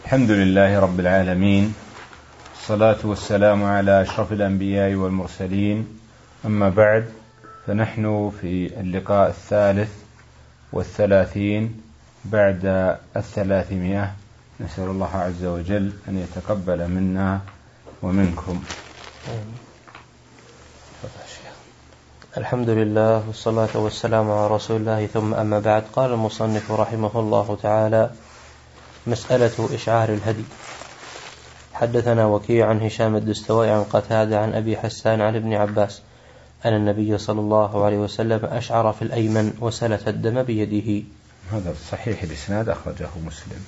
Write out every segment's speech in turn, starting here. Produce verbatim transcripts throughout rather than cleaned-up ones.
الحمد لله رب العالمين، الصلاة والسلام على أشرف الأنبياء والمرسلين، أما بعد، فنحن في اللقاء الثالث والثلاثين بعد الثلاثمائة. نسأل الله عز وجل أن يتقبل منا ومنكم. الحمد لله والصلاة والسلام على رسول الله، ثم أما بعد. قال المصنف رحمه الله تعالى: مسألة إشعار الهدي. حدثنا وكيع عن هشام الدستوائي عن قتادة عن أبي حسان عن ابن عباس أن النبي صلى الله عليه وسلم أشعر في الأيمن وسلت الدم بيده. هذا صحيح الإسناد، أخرجه مسلم.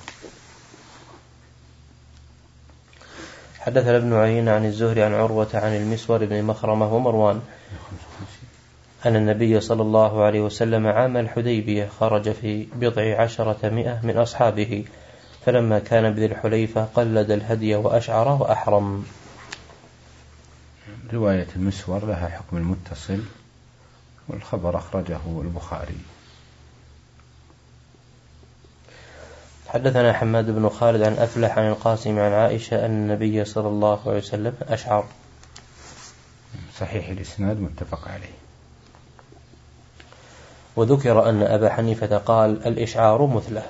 حدثنا ابن عيينة عن الزهري عن عروة عن المسور بن مخرمة ومروان أن النبي صلى الله عليه وسلم عام الحديبية خرج في بضع عشرة مئة من أصحابه، فلما كان بذي الحليفة قلد الهدي وأشعر وأحرم. رواية المسور لها حكم المتصل، والخبر أخرجه البخاري. حدثنا حماد بن خالد عن أفلح عن القاسم عن عائشة أن النبي صلى الله عليه وسلم أشعر. صحيح الإسناد، متفق عليه. وذكر أن أبا حنيفة قال: الإشعار مثله.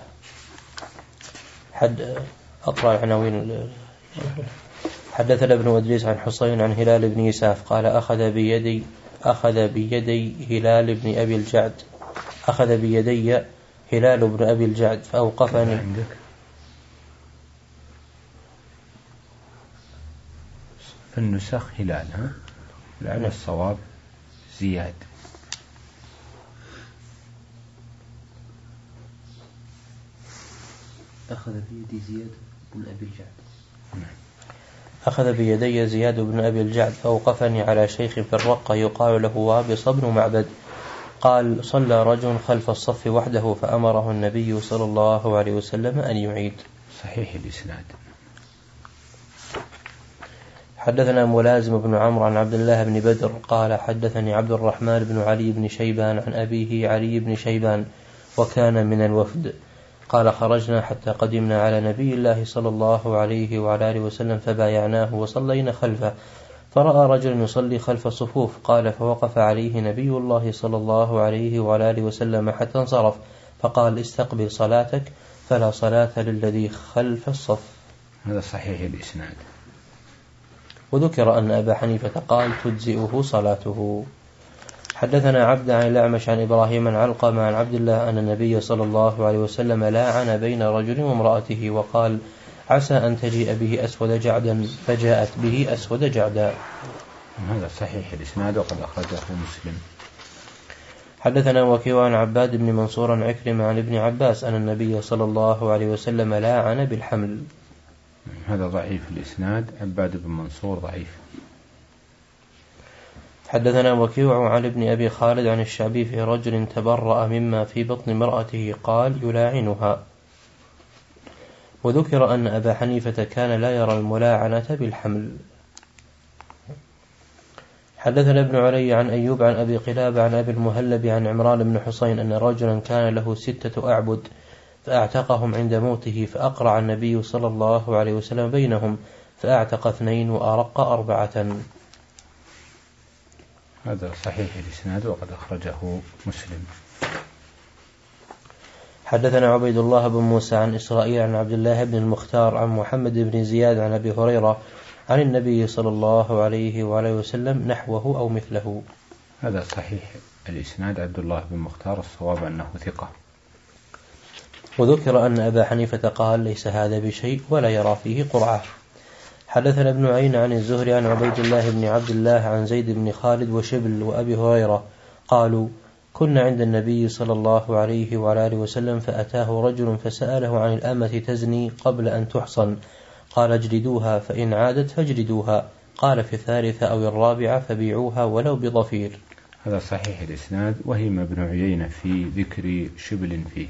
حد أقرأ العناوين. حدثنا ابن إدريس عن حصين عن هلال بن يساف قال: أخذ بيدي أخذ بيدي هلال بن أبي الجعد أخذ بيدي هلال بن أبي الجعد فأوقفني. عندك في النسخ هلال، ها؟ لعل الصواب زياد. أخذ بيدي زياد بن أبي الجعد أخذ بيدي زياد بن أبي الجعد فأوقفني على شيخ في الرقة يقال له وابص بن معبد، قال: صلى رجل خلف الصف وحده فأمره النبي صلى الله عليه وسلم أن يعيد. صحيح الإسناد. حدثنا ملازم بن عمرو عن عبد الله بن بدر قال: حدثني عبد الرحمن بن علي بن شيبان عن أبيه علي بن شيبان وكان من الوفد، قال: خرجنا حتى قدمنا على نبي الله صلى الله عليه وعلى آله وسلم فبايعناه وصلينا خلفه، فرأى رجل يصلي خلف الصفوف، قال: فوقف عليه نبي الله صلى الله عليه وعلى آله وسلم حتى انصرف، فقال: استقبل صلاتك فلا صلاة للذي خلف الصف. هذا صحيح الإسناد. وذكر أن أبا حنيفة قال: تجزئه صلاته. حدثنا عبد عن الأعمش عن إبراهيم عن علقمة عن عبد الله أن النبي صلى الله عليه وسلم لاعن بين رجل وامرأته وقال: عسى أن تجيء به أسود جعدا، فجاءت به أسود جعدا. هذا صحيح الإسناد، وقد أخرجه مسلم. حدثنا وكيع عن عباد بن منصور عن عكرمة عن ابن عباس أن النبي صلى الله عليه وسلم لاعن بالحمل. هذا ضعيف الإسناد، عباد بن منصور ضعيف. حدثنا وكيع عن ابن أبي خالد عن الشعبي في رجل تبرأ مما في بطن امرأته قال: يلاعنها. وذكر أن أبا حنيفة كان لا يرى الملاعنة بالحمل. حدثنا ابن علي عن أيوب عن أبي قلابة عن أبي المهلب عن عمران بن حسين أن رجلا كان له ستة أعبد فأعتقهم عند موته، فأقرع النبي صلى الله عليه وسلم بينهم فأعتق اثنين وأرق أربعة. هذا صحيح الإسناد، وقد أخرجه مسلم. حدثنا عبيد الله بن موسى عن إسرائيل عن عبد الله بن المختار عن محمد بن زياد عن أبي هريرة عن النبي صلى الله عليه وعليه وسلم نحوه أو مثله. هذا صحيح الإسناد، عبد الله بن مختار، الصواب أنه ثقة. وذكر أن أبا حنيفة قال: ليس هذا بشيء ولا يرى فيه قرعة. حدثنا ابن عين عن الزهري عن عبيد الله بن عبد الله عن زيد بن خالد وشبل وأبي هريرة قالوا: كنا عند النبي صلى الله عليه وعلى آله وسلم فأتاه رجل فسأله عن الأمة تزني قبل أن تحصن، قال: اجلدوها، فإن عادت فاجلدوها، قال: في الثالثة أو الرابعة فبيعوها ولو بضفير. هذا صحيح الإسناد، وهم ابن عيينة في ذكر شبل فيه.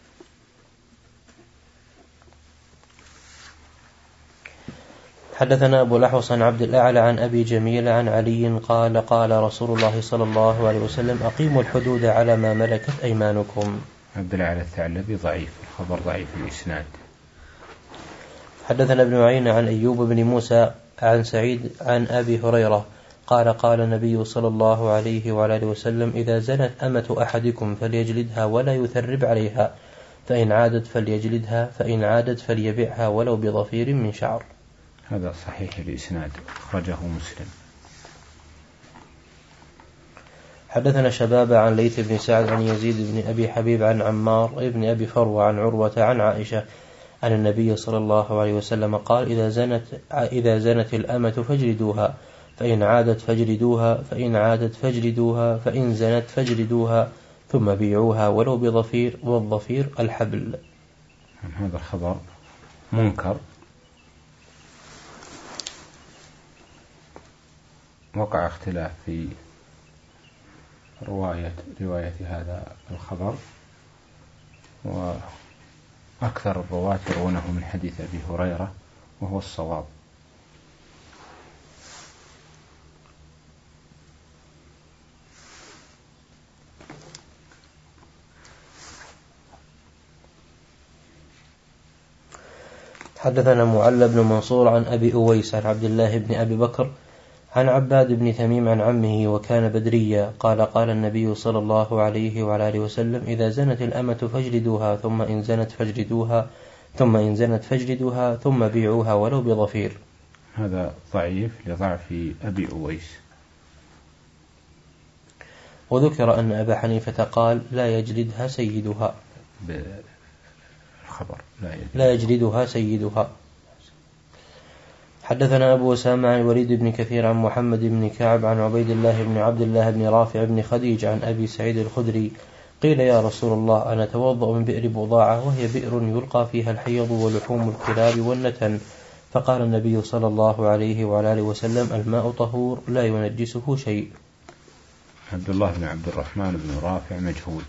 حدثنا أبو الأحوص عن عبد الأعلى عن أبي جميل عن علي قال: قال رسول الله صلى الله عليه وسلم: أقيموا الحدود على ما ملكت أيمانكم. عبد الأعلى الثعلبي ضعيف، الخبر ضعيف الإسناد. حدثنا ابن عيينة عن أيوب بن موسى عن سعيد عن أبي هريرة قال قال النبي صلى الله عليه وعلى آله وسلم إذا زنت أمة أحدكم فليجلدها ولا يثرب عليها، فإن عادت فليجلدها، فإن عادت فليبعها ولو بضفير من شعر. هذا صحيح الإسناد، أخرجه مسلم. حدثنا شباب عن ليث بن سعد عن يزيد بن أبي حبيب عن عمار بن أبي فروة عن عروة عن عائشة أن النبي صلى الله عليه وسلم قال إذا زنت, إذا زنت الأمة فاجلدوها، فإن عادت فاجلدوها، فإن عادت فاجلدوها، فإن زنت فاجلدوها، ثم بيعوها ولو بضفير، والضفير الحبل. هذا الخبر منكر، وقع اختلاف في رواية رواية هذا الخبر، وأكثر الرواة يرونه من حديث أبي هريرة وهو الصواب. حدثنا معل بن منصور عن أبي أويس عن عبد الله بن أبي بكر عن عباد بن تميم عن عمه وكان بدريا قال قال النبي صلى الله عليه وعلى آله وسلم إذا زنت الأمة فاجلدوها، ثم إن زنت فاجلدوها، ثم إن زنت فاجلدوها، ثم بيعوها ولو بضفير. هذا ضعيف لضعف أبي أويس. وذكر أن أبا حنيفة قال لا يجلدها سيدها، بالخبر لا, لا يجلدها سيدها. حدثنا أبو أسامة عن الوليد بن كثير عن محمد بن كعب عن عبيد الله بن عبد الله بن رافع بن خديج عن أبي سعيد الخدري قيل يا رسول الله أنا أتوضأ من بئر بضاعة وهي بئر يلقى فيها الحيض ولحوم الكلاب والنتن، فقال النبي صلى الله عليه وعلى آله وسلم الماء طهور لا ينجسه شيء. عبد الله بن عبد الرحمن بن رافع مجهول.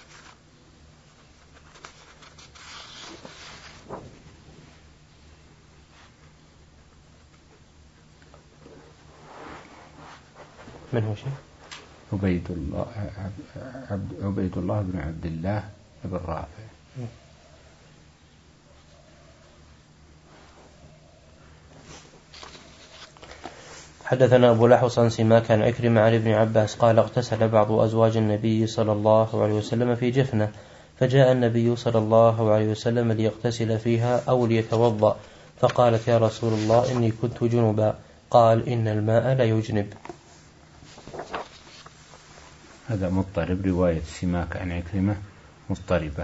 من هو شيء؟ عبيد الله عبد عبيد الله بن عبد الله بن رافع. حدثنا أبو لحوص عن سماك عن عكرمة عن ابن عباس قال اغتسل بعض أزواج النبي صلى الله عليه وسلم في جفنة، فجاء النبي صلى الله عليه وسلم ليغتسل فيها أو ليتوضأ، فقالت يا رسول الله إني كنت جنبا، قال إن الماء لا يجنب. هذا مضطرب، رواية سماك عن عكرمة مضطربة.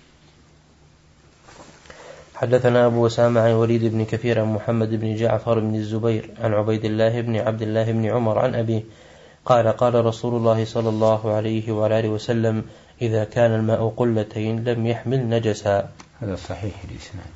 حدثنا أبو أسامة عن وليد بن كثير عن محمد بن جعفر بن الزبير عن عبيد الله بن عبد الله بن عمر عن أبيه قال قال رسول الله صلى الله عليه وعلى آله وسلم إذا كان الماء قلتين لم يحمل نجسا. هذا صحيح الإسناد.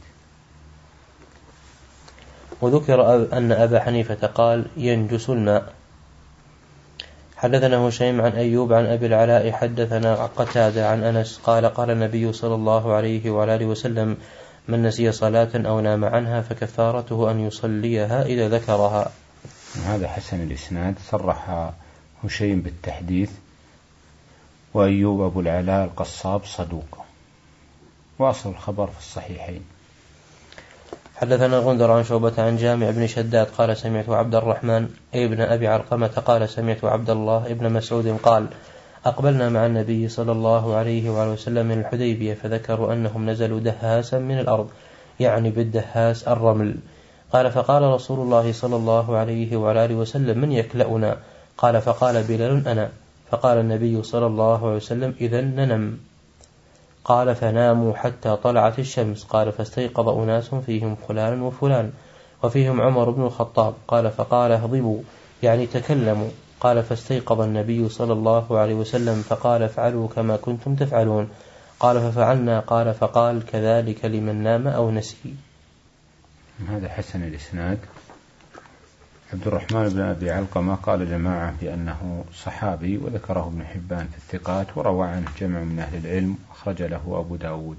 وذكر أن أبا حنيفة قال ينجس الماء. حدثنا هشيم عن أيوب عن أبي العلاء حدثنا قتادة عن أنس قال قال النبي صلى الله عليه وعلى آله وسلم من نسي صلاة أو نام عنها فكفارته أن يصليها إذا ذكرها. هذا حسن الإسناد، صرح هشيم بالتحديث، وأيوب أبو العلاء القصاب صدوق، وأصل الخبر في الصحيحين. حدثنا غندر عن شعبة عن جامع بن شداد قال سمعت عبد الرحمن ابن أبي علقمة قال سمعت عبد الله ابن مسعود قال أقبلنا مع النبي صلى الله عليه وعلى وسلم من الحديبية فذكروا أنهم نزلوا دهاسا من الأرض، يعني بالدهاس الرمل. قال فقال رسول الله صلى الله عليه وعلى آله وسلم من يكلأنا؟ قال فقال بلال أنا. فقال النبي صلى الله عليه وسلم إذن ننم. قال فناموا حتى طلعت الشمس. قال فاستيقظ أناس فيهم فلان وفلان وفيهم عمر بن الخطاب. قال فقال اهضبوا يعني تكلموا. قال فاستيقظ النبي صلى الله عليه وسلم فقال افعلوا كما كنتم تفعلون. قال ففعلنا. قال فقال كذلك لمن نام أو نسي. هذا حسن الإسناد. عبد الرحمن بن أبي علقمة قال جماعة بأنه صحابي، وذكره ابن حبان في الثقات، وروى عنه جمع من أهل العلم، أخرج له أبو داود.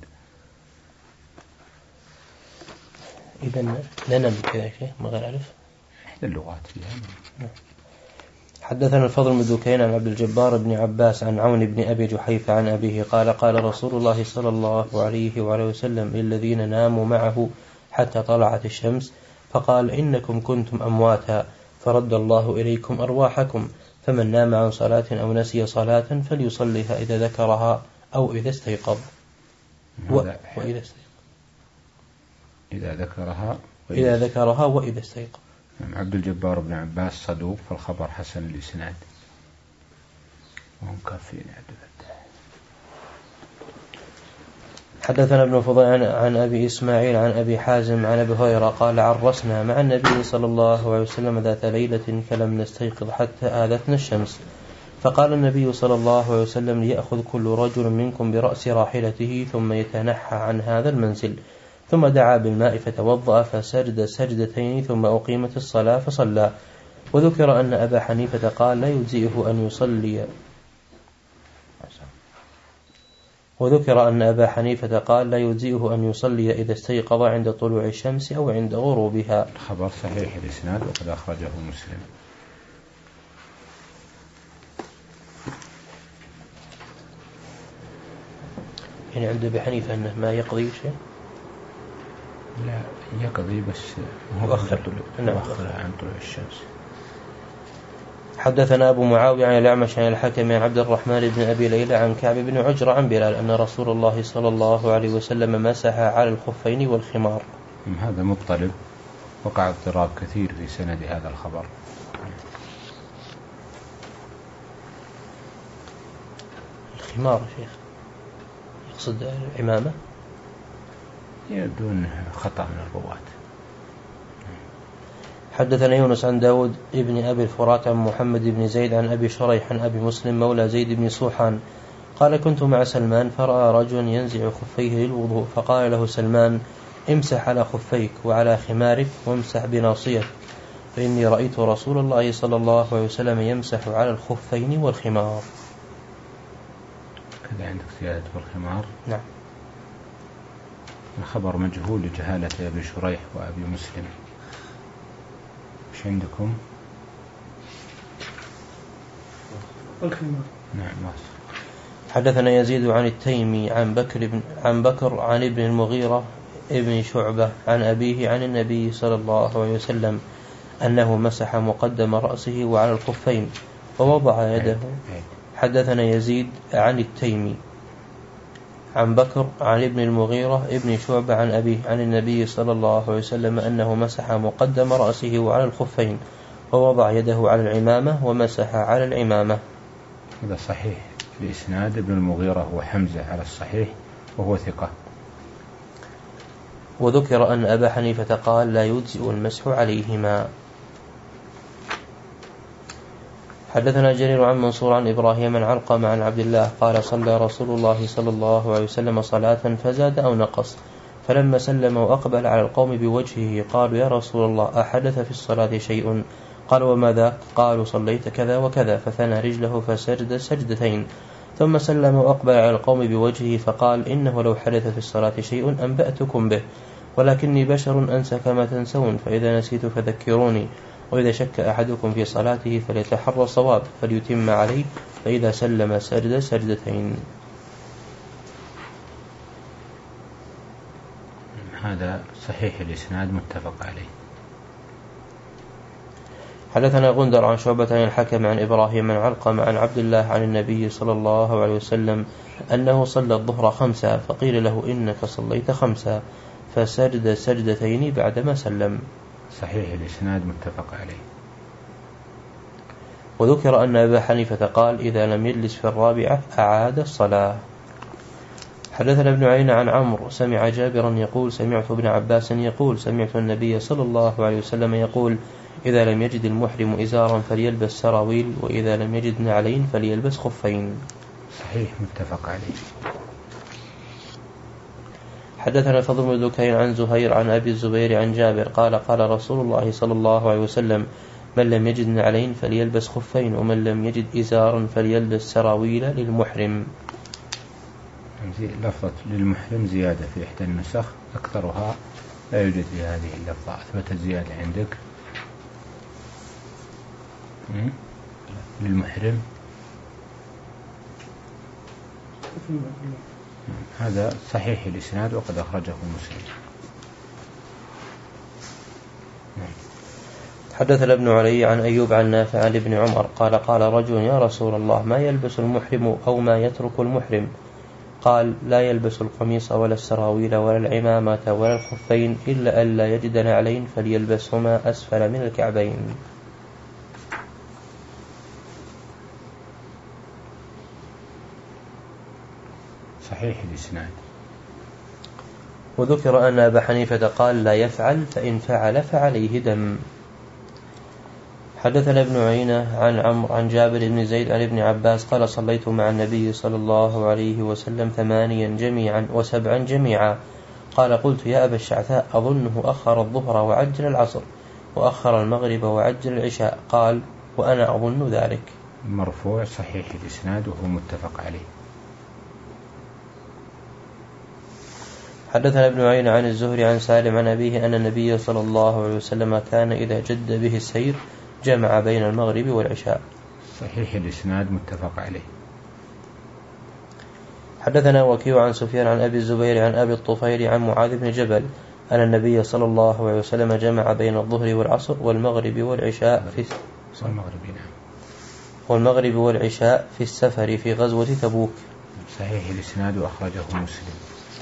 إذا ننم كذا شيء ما غير ألف إحدى اللغات فيها. حدثنا الفضل بن ذكين عن عبد الجبار بن عباس عن عون بن أبي جحيفة عن أبيه قال قال رسول الله صلى الله عليه وعلى وسلم للذين ناموا معه حتى طلعت الشمس، فقال إنكم كنتم أمواتا فرد الله إليكم أرواحكم، فمن نام عن صلاة أو نسي صلاة فليصليها إذا ذكرها أو إذا استيقظ. و... وإذا استيقظ إذا ذكرها إذا ذكرها وإذا استيقظ. عبد الجبار بن عباس صدوق فالخبر حسن الإسناد وهم كافين. حدثنا ابن فضيل عن أبي إسماعيل عن أبي حازم عن أبي هريرة قال عرسنا مع النبي صلى الله عليه وسلم ذات ليلة فلم نستيقظ حتى آذتنا الشمس، فقال النبي صلى الله عليه وسلم ليأخذ كل رجل منكم برأس راحلته ثم يتنحى عن هذا المنزل، ثم دعا بالماء فتوضأ فسجد سجدتين ثم أقيمت الصلاة فصلى. وذكر أن أبا حنيفة قال لا يجزئه أن يصلي وذكر أن أبا حنيفة قال لا يجزئه أن يصلي إذا استيقظ عند طلوع الشمس أو عند غروبها. الخبر صحيح الإسناد وقد أخرجه مسلم. يعني عند أبي حنيفة أنه ما يقضي شيء؟ لا يقضي بس مؤخر عن طلوع الشمس. حدثنا أبو معاوية عن الأعمش عن الحكم عن عبد الرحمن بن أبي ليلى عن كعب بن عجرة عن بلال أن رسول الله صلى الله عليه وسلم مسح على الخفين والخمار. هذا مضطرب، وقع اضطراب كثير في سند هذا الخبر. الخمار شيخ يقصد العمامة؟ دون خطأ من الرواة. حدثنا يونس عن داود ابن أبي الفرات عن محمد بن زيد عن أبي شريح عن أبي مسلم مولى زيد بن سوحان قال كنت مع سلمان فرأى رجلا ينزع خفيه للوضوء، فقال له سلمان امسح على خفيك وعلى خمارك وامسح بناصيتك، فإني رأيت رسول الله صلى الله عليه وسلم يمسح على الخفين والخمار. كذا عندك زيادة والخمار؟ نعم. الخبر مجهول لجهالة أبي شريح وأبي مسلم. ايش عندكم؟ الخمار. نعم ماصر. حدثنا يزيد عن التيمي عن بكر بن عن بكر عن ابن المغيرة ابن شعبة عن أبيه عن النبي صلى الله عليه وسلم أنه مسح مقدم رأسه وعلى الخفين ووضع يده. حدثنا يزيد عن التيمي عن بكر عن ابن المغيرة ابن شعبة عن أبيه عن النبي صلى الله عليه وسلم أنه مسح مقدم رأسه وعلى الخفين ووضع يده على العمامة ومسح على العمامة. هذا صحيح بإسناد ابن المغيرة وحمزة على الصحيح وهو ثقة. وذكر أن أبا حنيفة قال لا يجزئ المسح عليهما. حدثنا جرير عن منصور عن إبراهيم عن علقمة عن عبد الله قال صلى رسول الله صلى الله عليه وسلم صلاة فزاد أو نقص، فلما سلم وأقبل على القوم بوجهه قالوا يا رسول الله أحدث في الصلاة شيء؟ قال وماذا؟ قالوا صليت كذا وكذا، فثنى رجله فسجد سجدتين ثم سلم وأقبل على القوم بوجهه فقال إنه لو حدث في الصلاة شيء أنبأتكم به، ولكني بشر أنسى كما تنسون، فإذا نسيت فذكروني، وإذا شك أحدكم في صلاته فليتحرى الصواب فليتم عليه، فإذا سلم سجد سجدتين. هذا صحيح الإسناد متفق عليه. حدثنا غندر عن شعبة عن الحكم عن إبراهيم عن علقمة عن عبد الله عن النبي صلى الله عليه وسلم أنه صلى الظهر خمسة، فقيل له إنك صليت خمسة، فسجد سجدتين بعدما سلم. صحيح الإسناد متفق عليه. وذكر أن أبا حنيفة قال إذا لم يجلس في الرابعة أعاد الصلاة. حدثنا ابن عين عن عمرو سمع جابرا يقول سمعت ابن عباس يقول سمعت النبي صلى الله عليه وسلم يقول إذا لم يجد المحرم إزارا فليلبس سراويل، وإذا لم يجد نعلين فليلبس خفين. صحيح متفق عليه. حدثنا فضل بن دكين عن زهير عن أبي الزبير عن جابر قال قال رسول الله صلى الله عليه وسلم من لم يجد نعلين فليلبس خفين، ومن لم يجد إزارا فليلبس سراويل للمحرم. لفظة للمحرم زيادة في إحدى النسخ، أكثرها لا يوجد في هذه اللفظة. أثبت الزيادة عندك للمحرم. هذا صحيح الإسناد وقد أخرجه مسلم. حدثنا ابن علي عن أيوب عن نافع عن ابن عمر قال قال رجل يا رسول الله ما يلبس المحرم أو ما يترك المحرم؟ قال لا يلبس القميص ولا السراويل ولا العمامة ولا الخفين إلا ألا يجد نعلين فليلبسهما أسفل من الكعبين. صحيح الإسناد. وذكر أن أبا حنيفة قال لا يفعل فإن فعل فعليه دم. حدثنا ابن عيينة عن عمرو عن جابر بن زيد عن ابن عباس قال صليت مع النبي صلى الله عليه وسلم ثمانيا جميعا وسبعا جميعا. قال قلت يا أبا الشعثاء أظنه أخر الظهر وعجل العصر وأخر المغرب وعجل العشاء. قال وأنا أظن ذلك. مرفوع صحيح الإسناد وهو متفق عليه. حدثنا ابن عيينة عن الزهري عن سالم عن أبيه أن النبي صلى الله عليه وسلم كان إذا جد به السير جمع بين المغرب والعشاء. صحيح الإسناد متفق عليه. حدثنا وكيع عن سفيان عن أبي الزبير عن أبي الطفيل عن معاذ بن جبل أن النبي صلى الله عليه وسلم جمع بين الظهر والعصر والمغرب والعشاء في والمغرب والمغرب والعشاء في السفر في غزوة تبوك. صحيح الإسناد وأخرجه مسلم.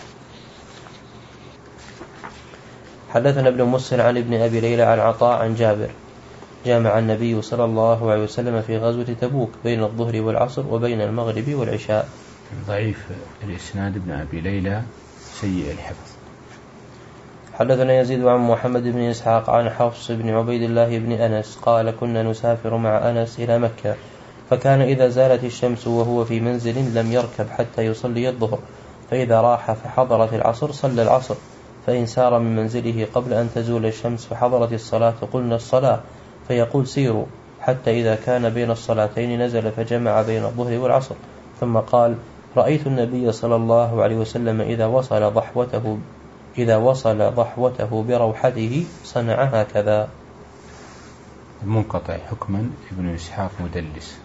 حدثنا ابن مسهر عن ابن أبي ليلى عن عطاء عن جابر جامع النبي صلى الله عليه وسلم في غزوة تبوك بين الظهر والعصر وبين المغرب والعشاء. ضعيف الإسناد ابن أبي ليلى سيء الحفظ. حدثنا يزيد عن محمد بن إسحاق عن حفص بن عبيد الله بن أنس قال كنا نسافر مع أنس إلى مكة فكان إذا زالت الشمس وهو في منزل لم يركب حتى يصلي الظهر فإذا راح فحضرت العصر صلى العصر فإن سار من منزله قبل أن تزول الشمس فحضرت الصلاة قلنا الصلاة فيقول سيروا حتى إذا كان بين الصلاتين نزل فجمع بين الظهر والعصر ثم قال رأيت النبي صلى الله عليه وسلم إذا وصل ضحوته إذا وصل ضحوته بروحته صنع هكذا. المنقطع حكما ابن إسحاق مدلس.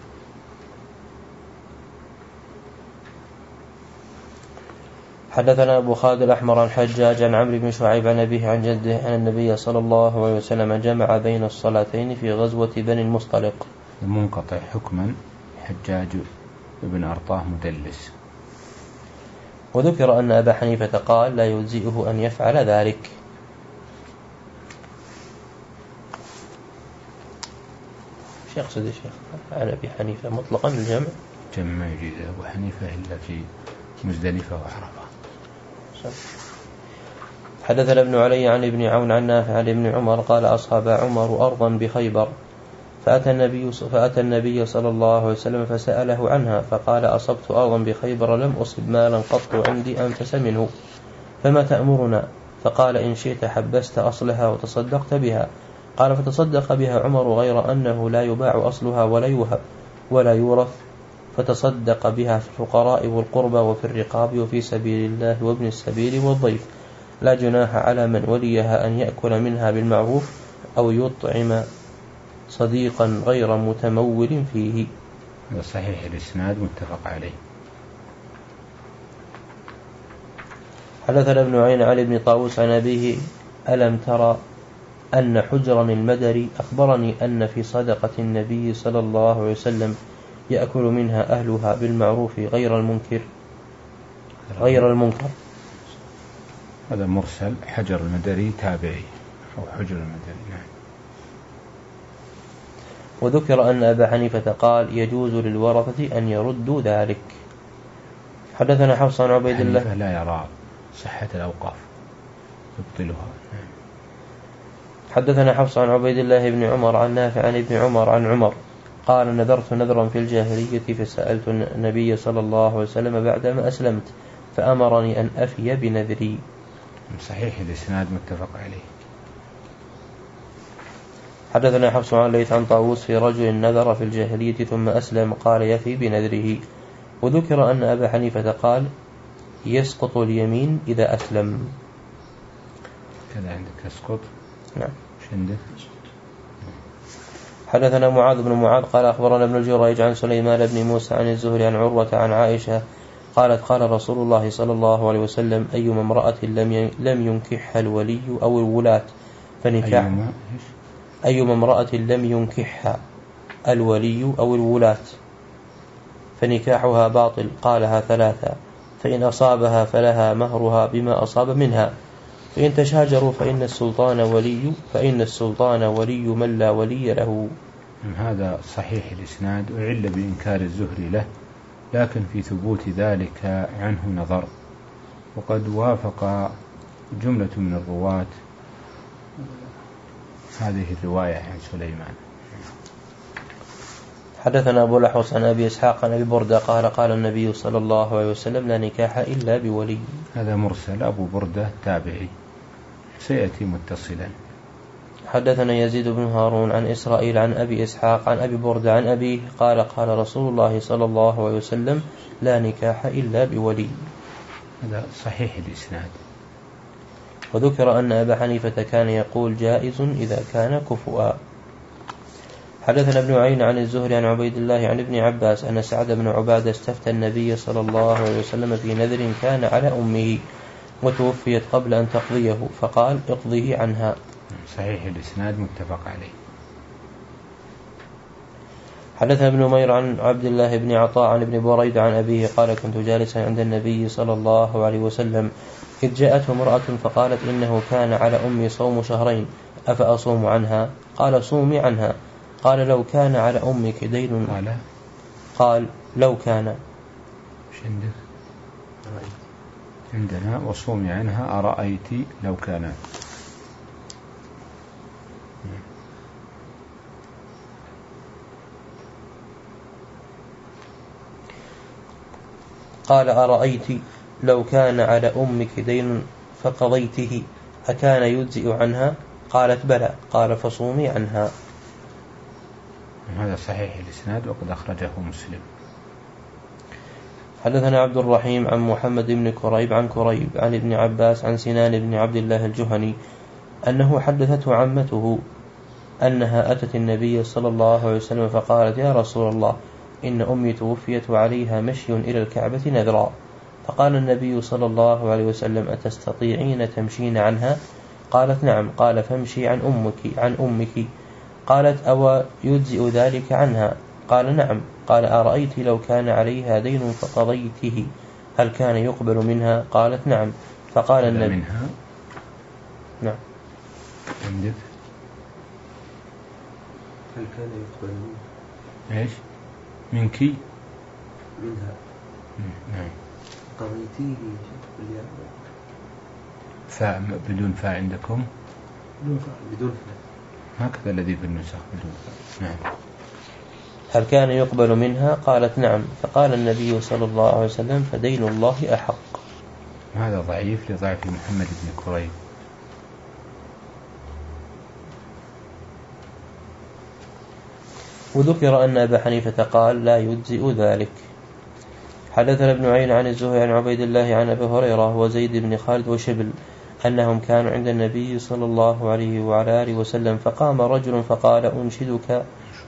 حدثنا أبو خالد الأحمر عن حجاج عن عمرو بن شعيب عن أبيه عن جده أن النبي صلى الله عليه وسلم جمع بين الصلاتين في غزوة بني المصطلق. المنقطع حكما حجاج ابن أرطاه مدلس. وذكر أن أبا حنيفة قال لا يجزئه أن يفعل ذلك. شيخ يقصد الشيخ عن أبي حنيفة مطلقا الجمع؟ جمع يجيز أبو حنيفة إلا في مزدلفة وعرفة. حدثنا ابن علي عن ابن عون عن نافع عن ابن عمر قال أصاب عمر أرضا بخيبر فأتى النبي, فأتى النبي صلى الله عليه وسلم فسأله عنها فقال أصبت أرضا بخيبر لم أصب مالا قط عندي أنفس منه فما تأمرنا؟ فقال إن شئت حبست أصلها وتصدقت بها. قال فتصدق بها عمر غير أنه لا يباع أصلها ولا يوهب ولا يورث فتصدق بها في الفقراء والقربى وفي الرقاب وفي سبيل الله وابن السبيل والضيف لا جناح على من وليها أن يأكل منها بالمعروف أو يطعم صديقا غير متمول فيه. صحيح الإسناد متفق عليه. حدثنا ابن عين علي بن طاووس عن أبيه ألم ترى أن حجرا المدري أخبرني أن في صدقة النبي صلى الله عليه وسلم يأكل منها أهلها بالمعروف غير المنكر غير المنكر. هذا مرسل. حجر المدري تابعي أو حجر المدري. نعم. وذكر أن أبا حنيفة قال يجوز للورثة أن يردوا ذلك. حدثنا حفص عن عبيد الله لا يرى صحة الأوقاف يبطلها. حدثنا حفص عن عبيد الله بن عمر عن نافع عن ابن عمر عن عمر قال نذرت نذرا في الجاهلية فسألت النبي صلى الله عليه وسلم بعدما أسلمت فأمرني أن أفي بنذري. صحيح الإسناد متفق عليه. حدثنا حفص عن ليث عن طاووس في رجل نذر في الجاهلية ثم أسلم قال يفي بنذره. وذكر أن أبا حنيفة قال يسقط اليمين إذا أسلم. كذا عندك يسقط. نعم. عندك. حدثنا معاذ بن معاذ قال أخبرنا ابن الجريج عن سليمان بن موسى عن الزهري عن عروة عن عائشة قالت قال رسول الله صلى الله عليه وسلم أيما امرأة لم لم ينكحها الولي أو الولاة فنكاح أيما امرأة لم ينكحها الولي أو الولاة فنكاحها باطل، قالها ثلاثة، فإن أصابها فلها مهرها بما أصاب منها، فإن تشاجروا فإن السلطان ولي فإن السلطان ولي من لا ولي له. هذا صحيح الإسناد، وعل بإنكار الزهري له، لكن في ثبوت ذلك عنه نظر، وقد وافق جملة من الرواة هذه الرواية عن سليمان. حدثنا أبو الأحوص عن أبي إسحاق عن أبي بردة قال قال النبي صلى الله عليه وسلم لا نكاح إلا بولي. هذا مرسل، أبو بردة تابعي، سيأتي متصلا. حدثنا يزيد بن هارون عن إسرائيل عن أبي إسحاق عن أبي بردة عن أبيه قال قال رسول الله صلى الله عليه وسلم لا نكاح إلا بولي. هذا صحيح الإسناد. وذكر أن أبا حنيفة كان يقول جائز إذا كان كفؤا. حدثنا ابن عين عن الزهري عن عبيد الله عن ابن عباس أن سعد بن عبادة استفتى النبي صلى الله عليه وسلم في نذر كان على أمه وتوفيت قبل أن تقضيه، فقال اقضيه عنها. صحيح الإسناد متفق عليه. حدثنا ابن نمير عن عبد الله بن عطاء عن ابن بريدة عن أبيه قال كنت جالسا عند النبي صلى الله عليه وسلم إذ جاءته امرأة فقالت إنه كان على أمي صوم شهرين أفأصوم عنها؟ قال صومي عنها. قال لو كان على أمك دين قال, قال لو كان. مش عندك؟ عندنا وصومي عنها أرأيت لو كان. قال أرأيت لو كان على أمك دين فقضيته أكان يجزئ عنها؟ قالت بلى. قال فصومي عنها. هذا صحيح الإسناد وقد أخرجه مسلم. حدثنا عبد الرحيم عن محمد بن كريب عن كريب عن ابن عباس عن سنان بن عبد الله الجهني أنه حدثته عمته أنها أتت النبي صلى الله عليه وسلم فقالت يا رسول الله إن أمي توفيت وعليها مشي إلى الكعبة نذرا. فقال النبي صلى الله عليه وسلم أتستطيعين تمشين عنها؟ قالت نعم. قال فامشي عن أمك عن أمك. قالت أو يجزئ ذلك عنها؟ قال نعم. قال أرأيت لو كان عليها دين فقضيته هل كان يقبل منها؟ قالت نعم. فقال النبي منها نعم عندك هل كان يقبل منها؟ إيش منك منها نعم قضيتيه فاء بدون فاء عندكم؟ بدون فاء بدون فاء هكذا الذي في النسخ بدون فاء. نعم. هل كان يقبل منها؟ قالت نعم. فقال النبي صلى الله عليه وسلم فدين الله أحق. هذا ضعيف لضعف محمد بن كريب. وذكر أن أبا حنيفة قال لا يجزئ ذلك. حدثنا ابن عين عن الزهري عن عبيد الله عن أبي هريرة وزيد بن خالد وشبل أنهم كانوا عند النبي صلى الله عليه وعلى آله وسلم فقام رجل فقال أنشدك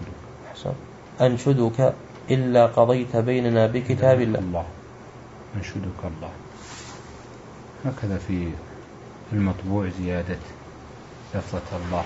أنشدك إلا قضيت بيننا بكتاب الله. الله أنشدك الله. هكذا في المطبوع زيادة لفظة الله.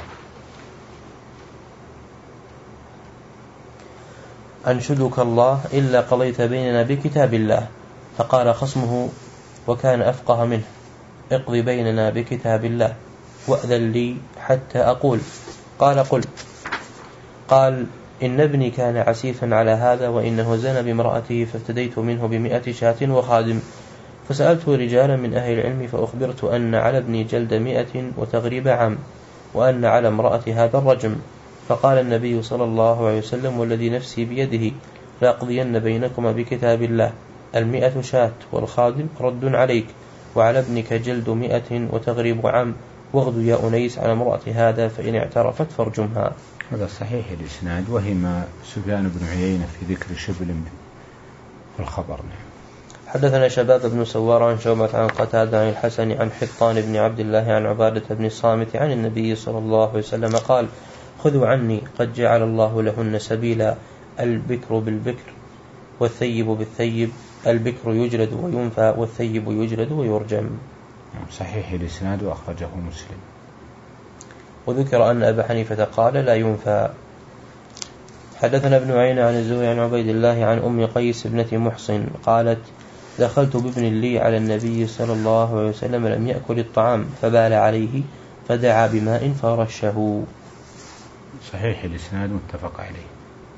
أنشدك الله إلا قضيت بيننا بكتاب الله. فقال خصمه وكان أفقه منه اقض بيننا بكتاب الله وأذن لي حتى أقول. قال قل. قال إن ابني كان عسيفا على هذا وإنه زنى بامرأته فافتديت منه بمئة شاة وخادم. فسألت رجالا من أهل العلم فأخبرت أن على ابني جلد مئة وتغريب عام وأن على امرأة هذا الرجم. فقال النبي صلى الله عليه وسلم والذي نفسي بيده لأقضين بينكما بكتاب الله المئة شاة والخادم رد عليك وعلى ابنك جلد مئة وتغريب عام واغدو يا أنيس على امرأة هذا فإن اعترفت فارجمها. هذا صحيح الإسناد وهم سفيان بن عيينة في ذكر شبل في الخبر. حدثنا شباب بن سوار عن شعبة عن قتادة عن الحسن عن حطان بن عبد الله عن عبادة بن الصامت عن النبي صلى الله عليه وسلم قال خذوا عني قد جعل الله لهن سبيلا البكر بالبكر والثيب بالثيب البكر يجلد وينفى والثيب يجلد ويرجم. صحيح الإسناد وأخرجه مسلم. وذكر أن أبا حنيفة قال لا ينفى. حدثنا ابن عيينة عن الزهري عن عبيد الله عن أم قيس ابنة محصن قالت دخلت بابن لي على النبي صلى الله عليه وسلم لم يأكل الطعام فبال عليه فدعا بماء فرشه. صحيح الإسناد متفق عليه.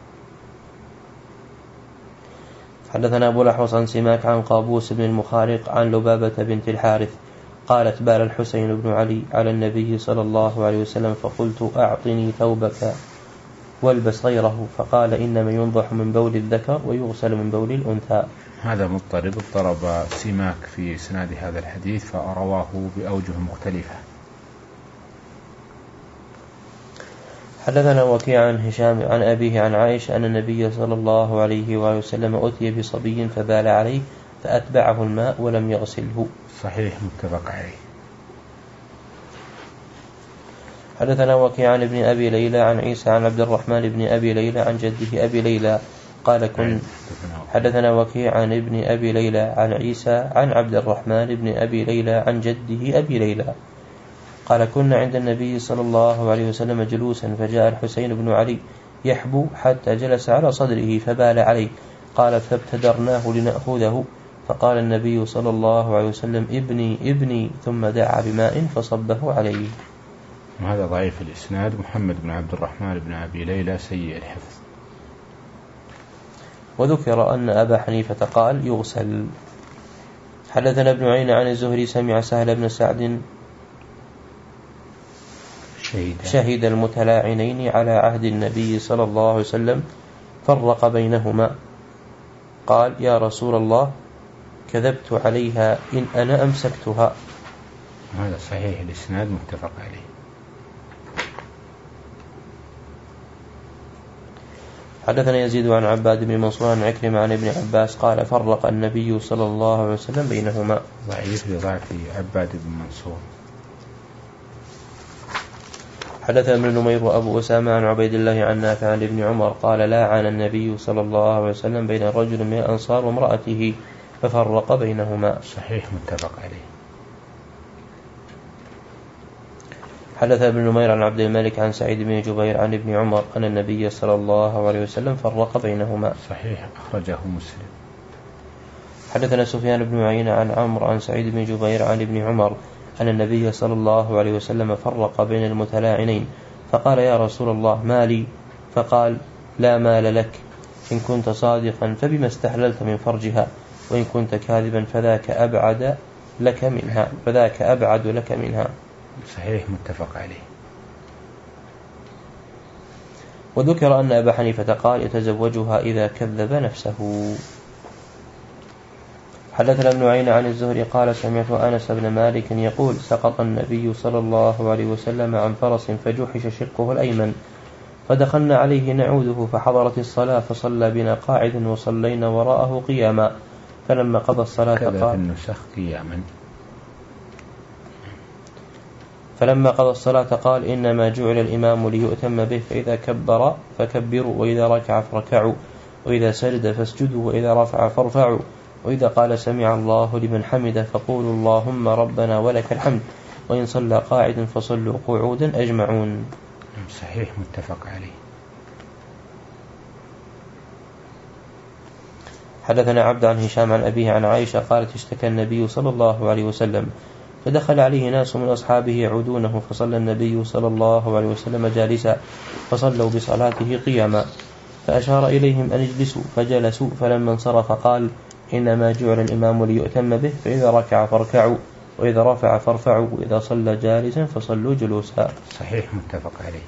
حدثنا أبو الأحوص عن سماك عن قابوس بن المخارق عن لبابة بنت الحارث قالت بال الحسين بن علي على النبي صلى الله عليه وسلم فقلت أعطني ثوبك والبس غيره فقال إنما ينضح من بول الذكر ويغسل من بول الأنثى. هذا مضطرب اضطرب سماك في إسناد هذا الحديث فرواه بأوجه مختلفة. حدثنا وكيع عن هشام عن أبيه عن عائشة أن النبي صلى الله عليه وآله وسلم أتي بصبي فبال عليه فأتبعه الماء ولم يغسله. صحيح متفق عليه. حدثنا وكيع عن ابن أبي ليلى عن عيسى عن عبد الرحمن بن أبي ليلى عن جده أبي ليلى قال كن حدثنا وكيع عن ابن أبي ليلى عن عيسى عن عبد الرحمن بن أبي ليلى عن جده أبي ليلى قال كنا عند النبي صلى الله عليه وسلم جلوسا فجاء الحسين بن علي يحبو حتى جلس على صدره فبال عليه قال فابتدرناه لنأخذه فقال النبي صلى الله عليه وسلم ابني ابني ثم دعا بماء فصبه عليه. وهذا ضعيف الإسناد محمد بن عبد الرحمن بن أبي ليلى سيء الحفظ. وذكر أن أبا حنيفة قال يغسل. حدثنا ابن عيينة عن الزهري سمع سهل بن سعد شهيد, شهد المتلاعنين على عهد النبي صلى الله عليه وسلم فرق بينهما قال يا رسول الله كذبت عليها إن أنا أمسكتها. هذا صحيح الإسناد متفق عليه. حدثنا يزيد عن عباد بن منصور عن عكرمة عن ابن عباس قال فرق النبي صلى الله عليه وسلم بينهما. ضعيف لضعف عباد بن منصور. حدثنا ابن نمير وأبو أسامة عن عبيد الله عن نافع عن ابن عمر قال لا عن النبي صلى الله عليه وسلم بين رجل من الأنصار وامرأته ففرق بينهما. صحيح متفق عليه. حدث ابن نمير عن عبد الملك عن سعيد بن جبير عن ابن عمر أن النبي صلى الله عليه وسلم فرق بينهما. صحيح أخرجه مسلم. حدثنا سفيان بن عيينة عن عمرو عن سعيد بن جبير عن ابن عمر أن النبي صلى الله عليه وسلم فرق بين المتلاعنين فقال يا رسول الله ما لي؟ فقال لا مال لك إن كنت صادقا فبما استحللت من فرجها وإن كنت كاذبا فذاك أبعد لك منها فذاك أبعد لك منها. صحيح متفق عليه. وذكر أن أبا حنيفة قال يتزوجها إذا كذب نفسه. حدثنا ابن عيينة عن الزهري قال سمعت أنس بن مالك يقول سقط النبي صلى الله عليه وسلم عن فرس فجحش شقه الأيمن فدخلنا عليه نعوده فحضرت الصلاة فصلى بنا قاعدا وصلينا وراءه قياما فلما قضى الصلاة قال النسخ قياما فلما قضى الصلاة قال إنما جعل الإمام ليؤتم به فإذا كبر فكبروا وإذا ركع فركعوا وإذا سجد فاسجدوا وإذا رفع فارفعوا وإذا قال سمع الله لمن حمده فقولوا اللهم ربنا ولك الحمد وإن صلى قاعدا فصلوا قعودا أجمعون. صحيح متفق عليه. حدثنا عبد عن هشام عن أبيه عن عائشة قالت اشتكى النبي صلى الله عليه وسلم فدخل عليه ناس من أصحابه يعودونه فصلى النبي صلى الله عليه وسلم جالسا فصلوا بصلاته قياما فأشار إليهم أن اجلسوا فجلسوا فلما انصرف قال إنما جعل الإمام ليؤتم به فإذا ركع فاركعوا وإذا رفع فارفعوا وإذا صلى جالسا فصلوا جلوسا. صحيح متفق عليه.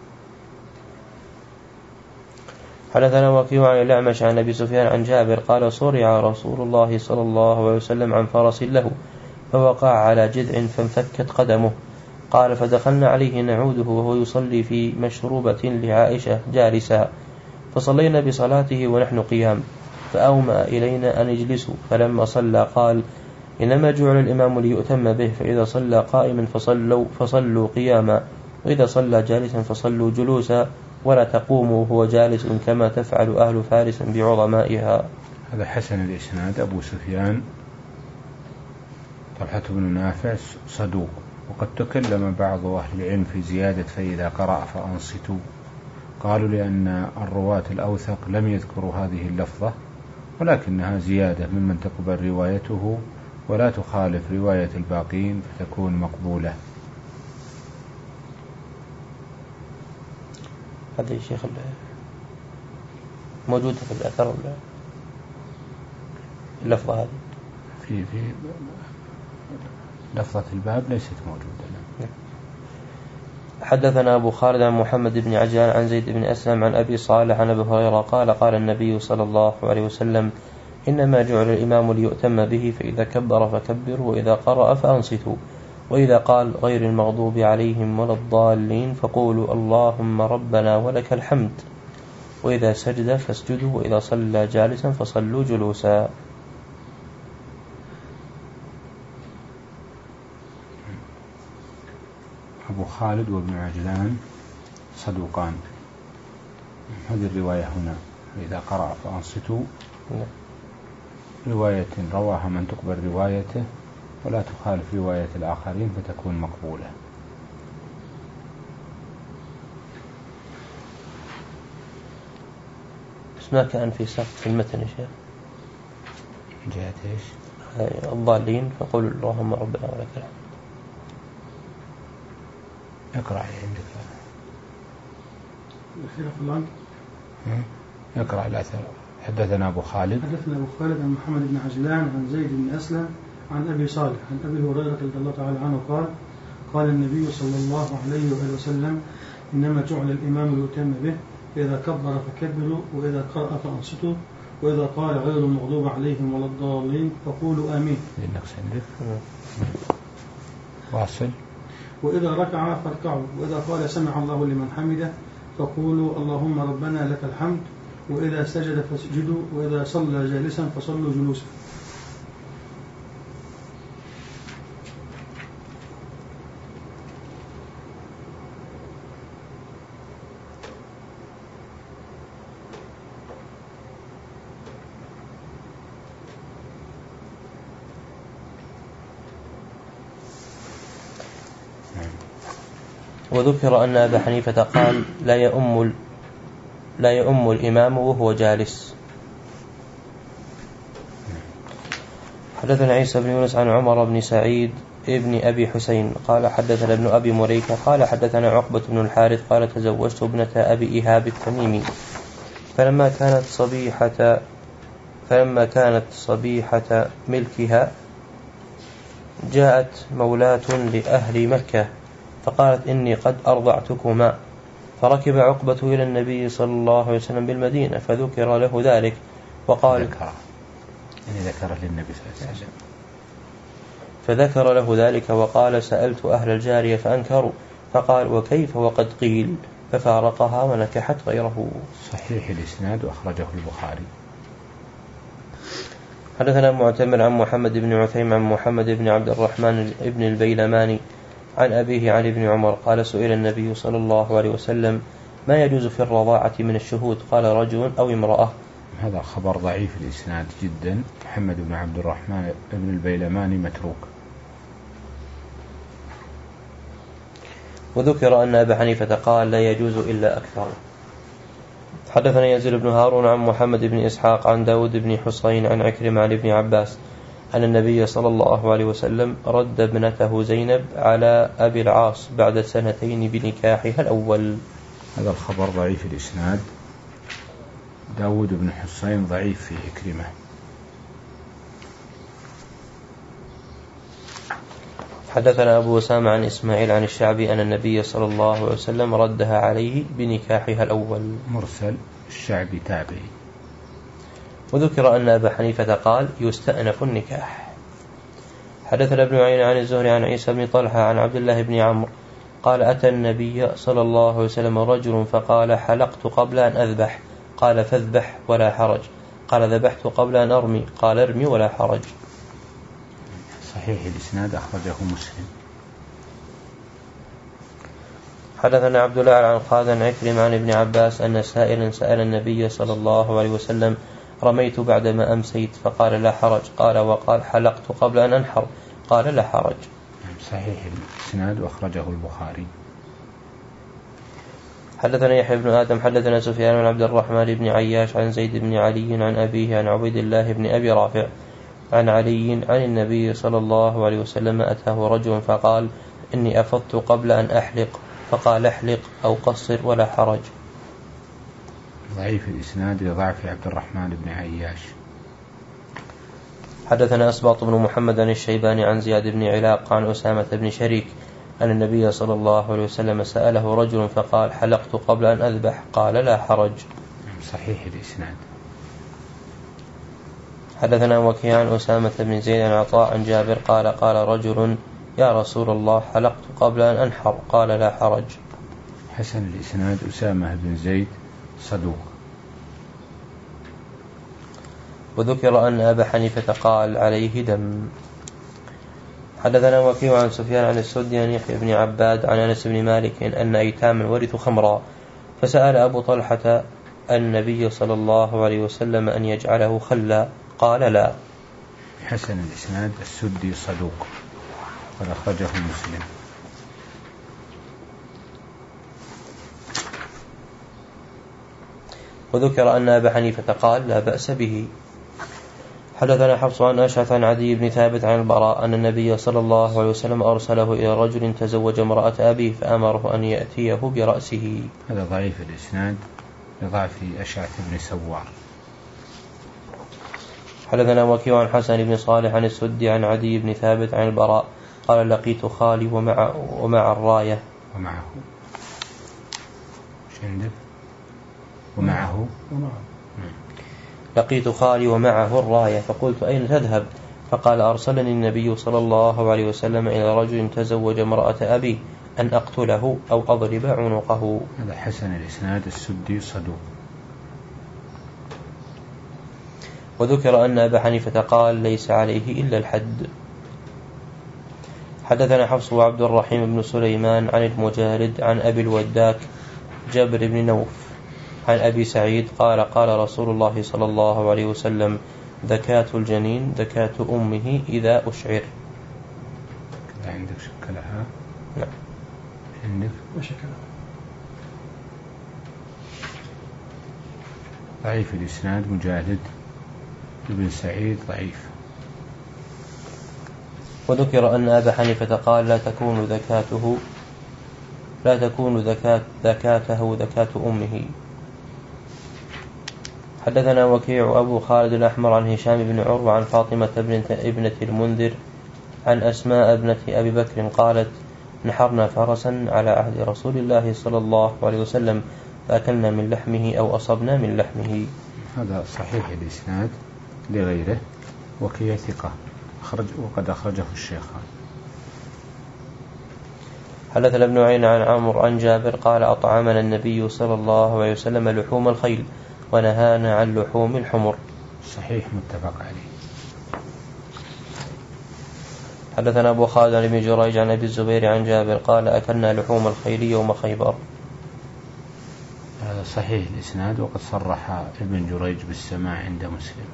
حدثنا وكيع عن الأعمش عن أبي سفيان عن جابر قال صرع رسول الله صلى الله عليه وسلم عن فرس له فوقع على جذع فانفكت قدمه قال فدخلنا عليه نعوده وهو يصلي في مشروبة لعائشة جالسا فصلينا بصلاته ونحن قيام فأومأ إلينا أن اجلسوا فلما صلى قال إنما جعل الإمام ليؤتم به فإذا صلى قائما فصلوا, فصلوا قياما وإذا صلى جالسا فصلوا جلوسا ولا تقوموا وهو جالس كما تفعل أهل فارس بعظمائها. هذا حسن الإسناد. أبو سفيان طلحة بن نافع صدوق وقد تكلم بعض أهل العلم في زيادة فإذا قرأ فأنصتوا، قالوا لأن الرواة الأوثق لم يذكروا هذه اللفظة، ولكنها زيادة ممن تقبل روايته ولا تخالف رواية الباقين فتكون مقبولة. هذا يا شيخ موجودة في الأثر اللفظة هذه في في لفظة الباب ليست موجودة. حدثنا أبو خالد عن محمد بن عجلان عن زيد بن أسلم عن أبي صالح عن أبي هريرة قال قال النبي صلى الله عليه وسلم إنما جعل الإمام ليؤتم به، فإذا كبر فكبروا، وإذا قرأ فأنصتوا، وإذا قال غير المغضوب عليهم ولا الضالين فقولوا اللهم ربنا ولك الحمد، وإذا سجد فاسجدوا، وإذا صلى جالسا فصلوا جلوسا. أبو خالد وابن عجلان صدوقان. هذه الرواية هنا إذا قرأ فأنصتوا رواية رواها من تقبل روايته ولا تخالف رواية الآخرين فتكون مقبولة. بس ما كان في سقط في المتن يا شيخ من جهة إيش؟ الضالين فقولوا اللهم ربنا ولك الحمد. اقرأ عندك الخلاف الآن. اقرأ الأثر. حدثنا أبو خالد حدثنا أبو خالد عن محمد بن عجلان عن زيد بن أسلم عن أبي صالح عن أبي هريرة رضي الله تعالى عنه قال قال النبي صلى الله عليه وآله وسلم إنما جعل الإمام ليؤتم به، فإذا كبر فكبروا، وإذا قرأ فأنصتوا، وإذا قال غير المغضوب عليهم ولا الضالين فقولوا آمين. واصل. وإذا ركع فاركعوا، وإذا قال سمع الله لمن حمده فقولوا اللهم ربنا لك الحمد، وإذا سجد فاسجدوا، وإذا صلى جالسا فصلوا جلوسا. وذكر أن أبا حنيفة قال لا يؤم لا يؤم الإمام وهو جالس. حدثنا عيسى بن يونس عن عمر بن سعيد ابن أبي حسين قال حدثنا ابن أبي مريكة قال حدثنا عقبة بن الحارث قال تزوجت ابنة أبي إيهاب التميمي، فلما كانت صبيحة فلما كانت صبيحة ملكها جاءت مولاة لأهل مكة فقالت إني قد أرضعتكما، فركب عقبة إلى النبي صلى الله عليه وسلم بالمدينة فذكر له ذلك وقال ذكر. يعني ذكر للنبي صلى الله عليه وسلم فذكر له ذلك وقال سألت أهل الجارية فأنكروا، فقال وكيف وقد قيل، ففارقها ونكحت غيره. صحيح الإسناد وأخرجه البخاري. حدثنا معتمر عن محمد بن عثيم عن محمد بن عبد الرحمن بن البيلماني عن أبيه عن ابن عمر قال سئل النبي صلى الله عليه وسلم ما يجوز في الرضاعة من الشهود؟ قال رجل أو امرأة. هذا خبر ضعيف الإسناد جدا. محمد بن عبد الرحمن بن البيلماني متروك. وذكر أن أبا حنيفة قال لا يجوز إلا أكثر. حدثنا يزيد بن هارون عن محمد بن إسحاق عن داود بن حسين عن عكرمة عن ابن عباس أن النبي صلى الله عليه وسلم رد ابنته زينب على أبي العاص بعد سنتين بنكاحها الأول. هذا الخبر ضعيف الإسناد. داود بن حسين ضعيف في عكرمة. حدثنا أبو أسامة عن إسماعيل عن الشعبي أن النبي صلى الله عليه وسلم ردها عليه بنكاحها الأول. مرسل. الشعبي تابعي. وذكر أن أبا حنيفة قال يستأنف النكاح. حدثنا ابن عين عن الزهري عن عيسى بن طلحة عن عبد الله بن عمرو قال أتى النبي صلى الله عليه وسلم رجل فقال حلقت قبل أن أذبح، قال فاذبح ولا حرج، قال ذبحت قبل أن أرمي، قال ارمي ولا حرج. صحيح الإسناد أخرجه مسلم. حدثنا عبد الله عن خالد عن عكرمة عن ابن عباس أن سائلا سأل النبي صلى الله عليه وسلم رميت بعدما أمسيت، فقال لا حرج، قال وقال حلقت قبل أن أنحر، قال لا حرج. صحيح الإسناد وأخرجه البخاري. حدثنا يحيى بن آدم حدثنا سفيان بن عبد الرحمن بن عياش عن زيد بن علي عن أبيه عن عبيد الله بن أبي رافع عن علي عن النبي صلى الله عليه وسلم أتاه رجل فقال إني أفضت قبل أن أحلق فقال احلق أو قصر ولا حرج. ضعيف الإسناد لضعف عبد الرحمن بن عياش. حدثنا أسباط بن محمد عن الشيباني عن زياد بن علاق عن أسامة بن شريك أن النبي صلى الله عليه وسلم سأله رجل فقال حلقت قبل أن أذبح قال لا حرج. صحيح الإسناد. حدثنا وكيع عن أسامة بن زيد عن عطاء عن جابر قال قال رجل يا رسول الله حلقت قبل أن أنحر قال لا حرج. حسن الإسناد. أسامة بن زيد صدوق. وذكر أن أبا حنيفة قال عليه دم. حدثنا وكيع عن سفيان عن السدي عن يحيى بن عباد عن أنس بن مالك أن أيتاما ورثوا خمرا فسأل أبو طلحة النبي صلى الله عليه وسلم أن يجعله خلا قال لا. حسن الإسناد. السدي صدوق قد أخرجه مسلم. وذكر أن أبا حنيفة قال لا بأس به. حدثنا حفص عن أشعث عن عدي بن ثابت عن البراء أن النبي صلى الله عليه وسلم أرسله إلى رجل تزوج امرأة أبيه فأمره أن يأتيه برأسه. هذا ضعيف الإسناد لضعف أشعث بن سوار. حدثنا وكيع عن حسن بن صالح عن السدي عن عدي بن ثابت عن البراء قال لقيت خالي ومع, ومع الراية ومعه شندب ومعه ومعه لقيت خالي ومعه الراية فقلت أين تذهب فقال أرسلني النبي صلى الله عليه وسلم إلى رجل تزوج امرأة أبي أن أقتله أو أضرب عنقه. هذا حسن الإسناد. السدي صدوق. وذكر أن أبا حنيفة قال ليس عليه إلا الحد. حدثنا حفص وعبد الرحيم بن سليمان عن المجالد عن أبي الوداك جابر بن نوف عن أبي سعيد قال قال رسول الله صلى الله عليه وسلم ذكاة الجنين ذكاة أمه إذا أشعر. كذا عندك شكلها؟ نعم عندك وشكلها. ضعيف الإسناد. مجالد ابن سعيد ضعيف. وذكر أن أبا حنيفة قال لا تكون ذكاته لا تكون ذكاة ذكاته ذكاة أمه. حدثنا وكيع أبو خالد الأحمر عن هشام بن عروة عن فاطمة ابنة المنذر عن أسماء ابنة أبي بكر قالت نحرنا فرسا على عهد رسول الله صلى الله عليه وسلم فأكلنا من لحمه أو أصبنا من لحمه. هذا صحيح الإسناد لغيره. وكيع ثقة أخرج وقد أخرجه الشيخان. حدثنا ابن عين عن عمرو عن جابر قال أطعمنا النبي صلى الله عليه وسلم لحوم الخيل ونهانا عن لحوم الحمر. صحيح متفق عليه. حدثنا أبو خالد عن ابن جريج عن أبي الزبير عن جابر قال أكلنا لحوم الخيل يوم خيبر. هذا صحيح الإسناد وقد صرح ابن جريج بالسماع عند مسلم.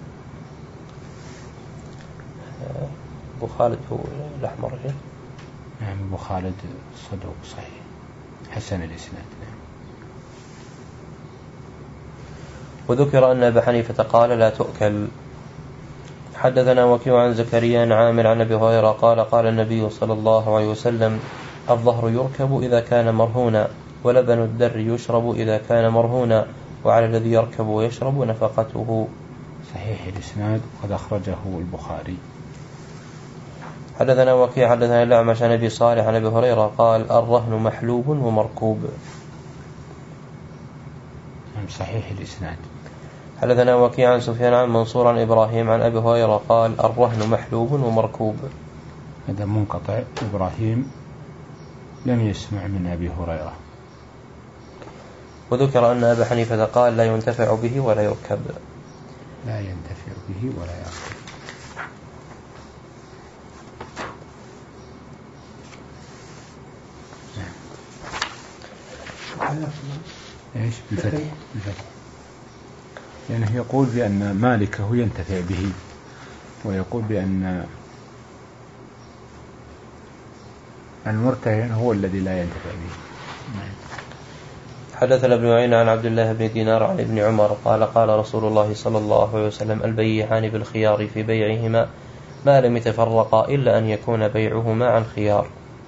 أبو خالد هو الأحمر. نعم أبو خالد صدوق صحيح حسن الإسناد. وذكر أن أبا حنيفة قال لا تؤكل. حدثنا وكيع عن زكريا عن عامر عن أبي هريرة قال قال النبي صلى الله عليه وسلم الظهر يركب إذا كان مرهونا ولبن الدر يشرب إذا كان مرهونا وعلى الذي يركب ويشرب نفقته. صحيح الإسناد وقد أخرجه البخاري. حدثنا وكيع حدثنا الأعمش عن أبي صالح عن أبي هريرة قال الرهن محلوب ومركوب. صحيح الإسناد. حدثنا وكيع عن سفيان عن منصور عن إبراهيم عن أبي هريرة قال الرهن محلوب ومركوب. هذا منقطع. إبراهيم لم يسمع من أبي هريرة. وذكر أن أبا حنيفة قال لا ينتفع به ولا يركب. لا ينتفع به ولا يركب. ايش بالفتح؟ بالفتح. لأنه يقول بأن مالكه ينتفع به ويقول بأن المرتهن هو الذي لا ينتفع به. حدثنا ابن عيينة عن عبد الله بن دينار عن ابن عمر قال قال رسول الله صلى الله عليه وسلم البيعان بالخيار في بيعهما ما لم يتفرقا إلا أن يكون بيعهما عن خيار.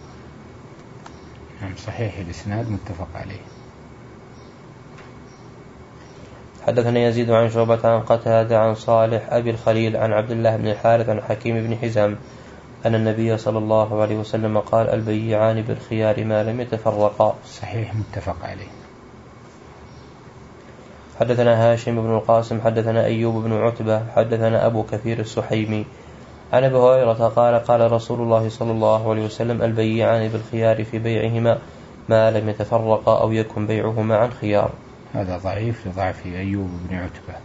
صحيح الإسناد متفق عليه. حدثنا يزيد عن شعبة عن قتادة عن صالح أبي الخليل عن عبد الله بن الحارث عن حكيم بن حزام أن النبي صلى الله عليه وسلم قال البيعان بالخيار ما لم يتفرقا. صحيح متفق عليه. حدثنا هاشم بن القاسم حدثنا أيوب بن عتبة حدثنا أبو كثير السحيمي عن أبي هريرة قال قال رسول الله صلى الله عليه وسلم البيعان بالخيار في بيعهما ما لم يتفرقا أو يكن بيعهما عن خيار. هذا ضعيف لضعف أيوب بن عتبة.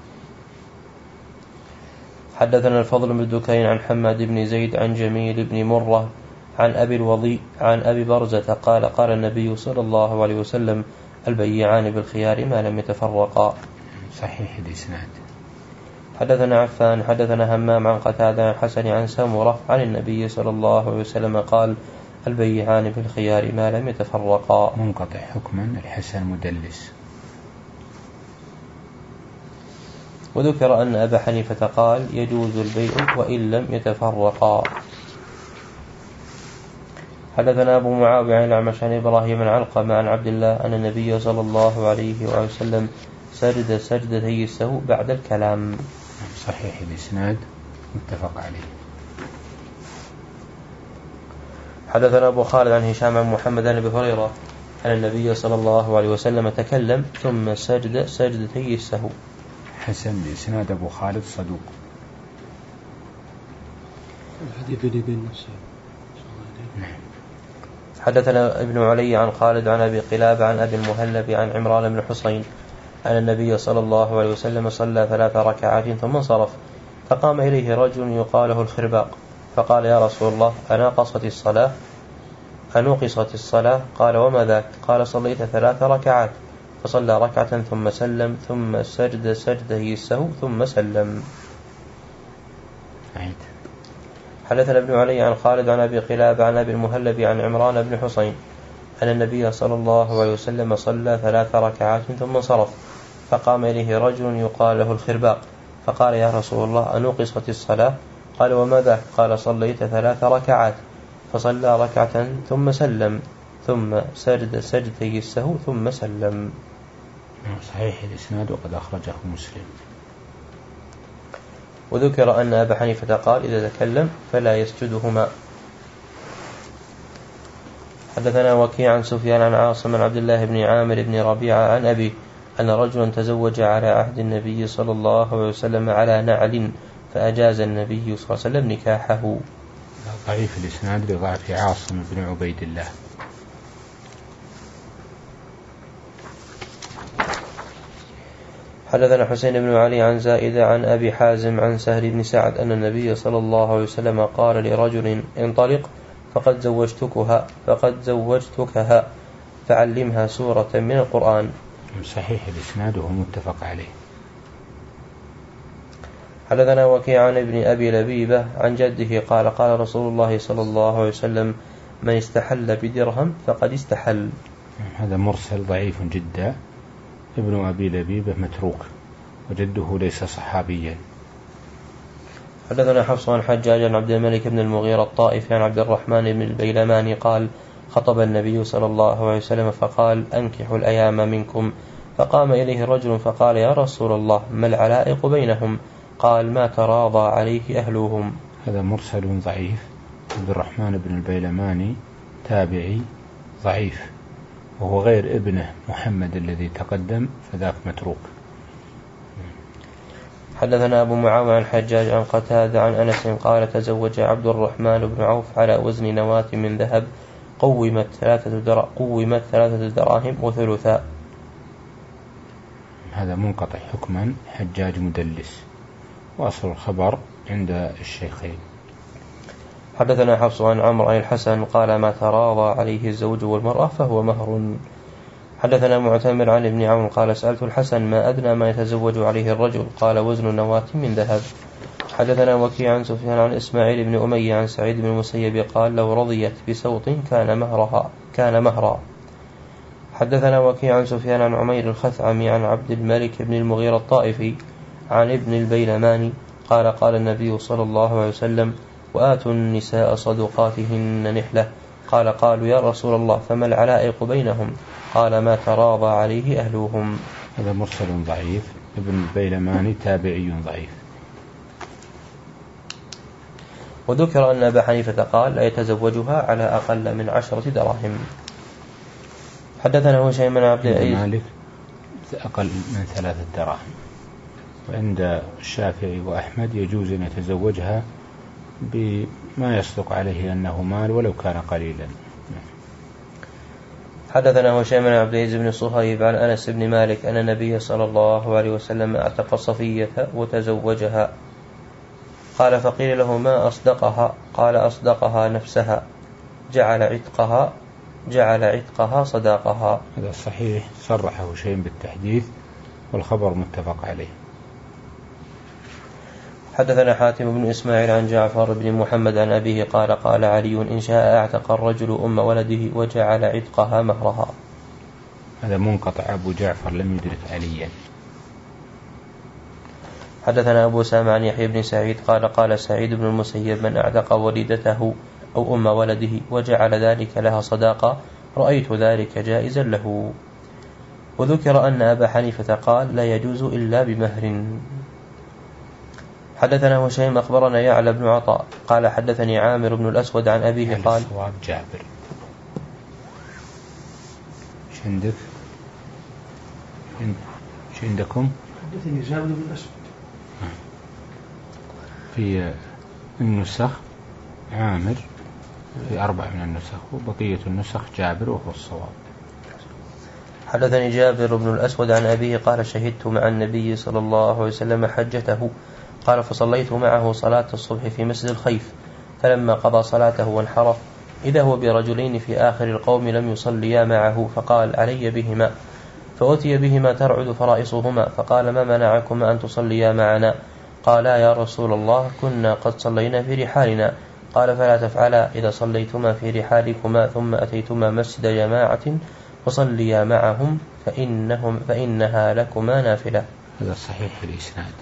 حدثنا الفضل بن دكين عن حماد بن زيد عن جميل بن مرة عن أبي الوضيء عن أبي برزة قال قال النبي صلى الله عليه وسلم البيعان بالخيار ما لم يتفرقا. صحيح الإسناد. حدثنا عفان حدثنا همام عن قتادة عن حسن عن سمرة عن النبي صلى الله عليه وسلم قال البيعان بالخيار ما لم يتفرقا. منقطع حكما الحسن مدلس. وذكر أن أبا حنيفة قال يجوز البيع وإن لم يتفرقا. حدثنا أبو معاوية عن الأعمش عن إبراهيم بن علقمة عن عبد الله أن النبي صلى الله عليه وسلم سجد سجدتي السهو بعد الكلام. صحيح الإسناد متفق عليه. حدثنا أبو خالد عن هشام عن محمد بن أبي هريرة أن النبي صلى الله عليه وسلم تكلم ثم سجد سجدتي السهو. حسن الإسناد أبو خالد صدوق. الحديث اللي بين نفسه. حدثنا ابن علي عن خالد عن أبي قلابة عن أبي المهلب عن عمران بن حسين أن النبي صلى الله عليه وسلم صلى ثلاث ركعات ثم انصرف فقام إليه رجل يقاله الخرباق فقال يا رسول الله أناقصت الصلاة أنقصت الصلاة قال وما ذاك قال صليت ثلاث ركعات فصلى ركعة ثم سلم ثم سجد سجده السهو ثم سلم. عيد. حدثنا ابن علي عن خالد عن أبي قلابة عن أبي المهلب عن عمران بن حسين أن النبي صلى الله عليه وسلم صلى ثلاث ركعات ثم انصرف فقام إليه رجل يقال له الخرباق فقال يا رسول الله أنقصت الصلاة قال وماذا قال صليت ثلاث ركعات فصلى ركعة ثم سلم ثم سجد سجدتي السهو ثم سلم. صحيح الإسناد وقد أخرجه مسلم. وذكر أن أبا حنيفة قال إذا تكلم فلا يسجدهما. حدثنا وكيع عن سفيان عن عاصم عن عبد الله بن عامر بن ربيعة عن أبي أن رجلا تزوج على عهد النبي صلى الله عليه وسلم على نعل فأجاز النبي صلى الله عليه وسلم نكاحه. ضعيف الإسناد لضعف عاصم بن عبيد الله. حدثنا حسين بن علي عن زائدة عن أبي حازم عن سهل بن سعد أن النبي صلى الله عليه وسلم قال لرجل انطلق فقد زوجتكها فقد زوجتكها فعلمها سورة من القرآن. صحيح الإسناد وهو متفق عليه. حدثنا وكيع عن ابن أبي لبيبة عن جده قال قال رسول الله صلى الله عليه وسلم من استحل بدرهم فقد استحل. هذا مرسل ضعيف جدا. ابن أبي لبيبة متروك وجده ليس صحابيا. حدثنا حفص عن حجاج عن عبد الملك بن المغيرة الطائفي عن عبد الرحمن بن البيلماني قال خطب النبي صلى الله عليه وسلم فقال أنكحوا الأيام منكم فقام إليه رجل فقال يا رسول الله ما العلائق بينهم قال ما تراضى عليه أهلهم. هذا مرسل ضعيف. عبد الرحمن بن البيلماني تابعي ضعيف وهو غير ابنه محمد الذي تقدم فذاك متروك. حدثنا أبو معاوية عن حجاج عن قتادة عن أنس قال تزوج عبد الرحمن بن عوف على وزن نواة من ذهب قومت ثلاثة درا قومت ثلاثة دراهم وثلثا. هذا منقطع حكما حجاج مدلس وأصل الخبر عند الشيخين. حدثنا حفص عن عمرو عن الحسن قال ما تراضى عليه الزوج والمرأة فهو مهر. حدثنا معتمر عن ابن عون قال سألت الحسن ما أدنى ما يتزوج عليه الرجل قال وزن نواة من ذهب. حدثنا وكيع عن سفيان عن إسماعيل بن أمية عن سعيد بن المسيب قال لو رضيت بسوط كان مهرها كان مهرا. حدثنا وكيع عن سفيان عن عمير الخثعمي عن عبد الملك بن المغيرة الطائفي عن ابن البيلماني قال قال النبي صلى الله عليه وسلم وآتوا النساء صدقاتهن نحلة. قال قالوا يا رسول الله فما العلائق بينهم؟ قال ما تراضى عليه أهلهم. هذا مرسل ضعيف. ابن البيلماني تابعي ضعيف. وذكر أن أبا حنيفة قال لا يتزوجها على أقل من عشرة دراهم. حدثنا هشيم بن عبد العزيز مالك أقل من ثلاثة دراهم، وعند الشافعي وأحمد يجوز أن يتزوجها بما يصدق عليه أنه مال ولو كان قليلا. حدثنا هشيم بن عبد العزيز بن صهيب عن أنس بن مالك أن النبي صلى الله عليه وسلم اعتق صفية وتزوجها. قال فقيل له ما أصدقها؟ قال أصدقها نفسها، جعل عتقها جعل عتقها صداقها. هذا صحيح، صرح هشيم بالتحديث والخبر متفق عليه. حدثنا حاتم بن إسماعيل عن جعفر بن محمد عن أبيه قال قال علي إن شاء اعتق الرجل أم ولده وجعل عتقها مهرها. هذا منقطع، أبو جعفر لم يدرك عليا. حدثنا أبو سامع عن يحيى بن سعيد قال قال سعيد بن المسيب من اعتق وليدته أو أم ولده وجعل ذلك لها صداقة رأيت ذلك جائزا له. وذكر أن أبا حنيفة قال لا يجوز إلا بمهر. حدثنا هشيم أخبرنا يعلى بن عطاء قال حدثني عامر بن الأسود عن أبيه قال الصواب جابر. ايش عندك؟ ايش عندكم؟ حدثني جابر بن الأسود. في النسخ عامر في أربع من النسخ، وبقية النسخ جابر وهو الصواب. حدثني جابر بن الأسود عن أبيه قال شهدت مع النبي صلى الله عليه وسلم حجته قال فصليت معه صلاة الصبح في مسجد الخيف، فلما قضى صلاته وانحرف إذا هو برجلين في آخر القوم لم يصليا معه فقال علي بهما، فأتي بهما ترعد فرائصهما فقال ما منعكما أن تصليا معنا؟ قالا يا رسول الله كنا قد صلينا في رحالنا. قال فلا تفعلا إذا صليتما في رحالكما ثم أتيتما مسجد جماعة فصليا معهم فإنهم فإنها لكما نافلة. هذا صحيح الإسناد.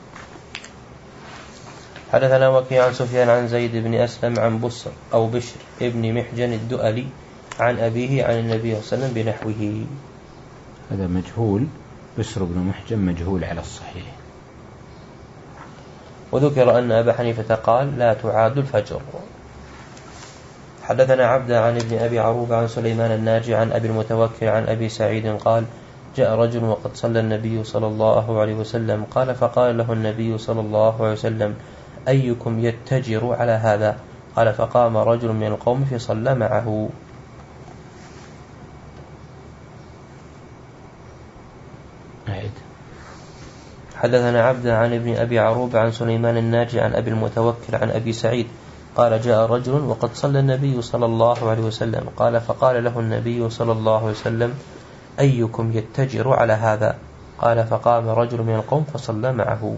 حدثنا وكيع عن سفيان عن زيد بن أسلم عن بصر أو بشر ابن محجن الدؤلي عن أبيه عن النبي صلى الله عليه وسلم بنحوه. هذا مجهول، بشر بن محجن مجهول على الصحيح. وذكر أن أبا حنيفة قال لا تعاد الفجر. حدثنا عبد عن ابن أبي عروبة عن سليمان الناجي عن أبي المتوكل عن أبي سعيد قال جاء رجل وقد صلى النبي صلى الله عليه وسلم قال فقال له النبي صلى الله عليه وسلم أيكم يتجر على هذا؟ قال فقام رجل من القوم فصلى معه. حدثنا عبد عن ابن أبي عروبة عن سليمان الناجي عن أبي المتوكل عن أبي سعيد قال جاء رجل وقد صلى النبي صلى الله عليه وسلم قال فقال له النبي صلى الله عليه وسلم أيكم يتجر على هذا؟ قال فقام رجل من القوم فصلى معه.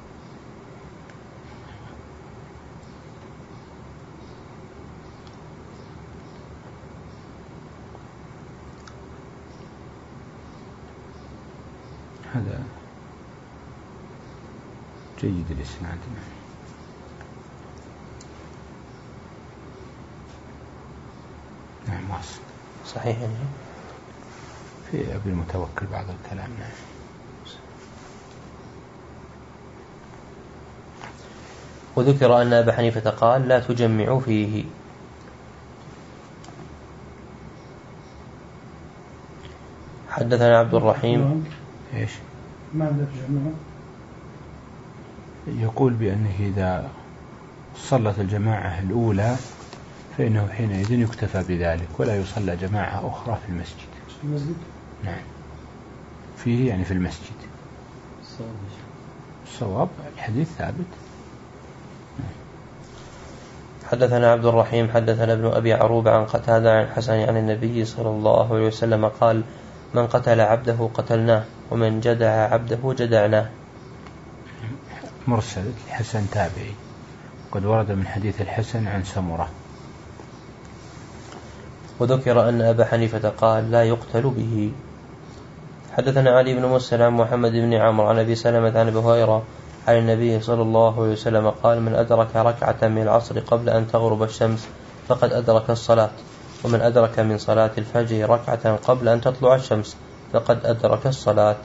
هذا جيد الإسناد. نعم واصل صحيح يعني. في أبي المتوكل بعض الكلام. نعم. وذكر أن أبا حنيفة قال لا تجمعوا فيه. حدثنا عبد الرحيم إيش ما لا تجمعوا، يقول بأنه إذا صلت الجماعة الأولى فإنه حينئذ يكتفى بذلك ولا يصلى جماعة أخرى في المسجد. في المسجد؟ نعم فيه يعني في المسجد. الصواب الحديث ثابت. حدثنا عبد الرحيم حدثنا ابن أبي عروبة عن قتادة عن حسن عن النبي صلى الله عليه وسلم قال من قتل عبده قتلناه ومن جدع عبده جدعناه. مرسل الحسن تابعي، قد ورد من حديث الحسن عن سمرة. وذكر أن أبا حنيفة قال لا يقتل به. حدثنا علي بن مسلم عن محمد بن عمرو عن أبي سلمة عن أبي هريرة عن النبي صلى الله عليه وسلم قال من أدرك ركعة من العصر قبل أن تغرب الشمس فقد أدرك الصلاة، ومن أدرك من صلاة الفجر ركعة قبل أن تطلع الشمس فقد أدرك الصلاة.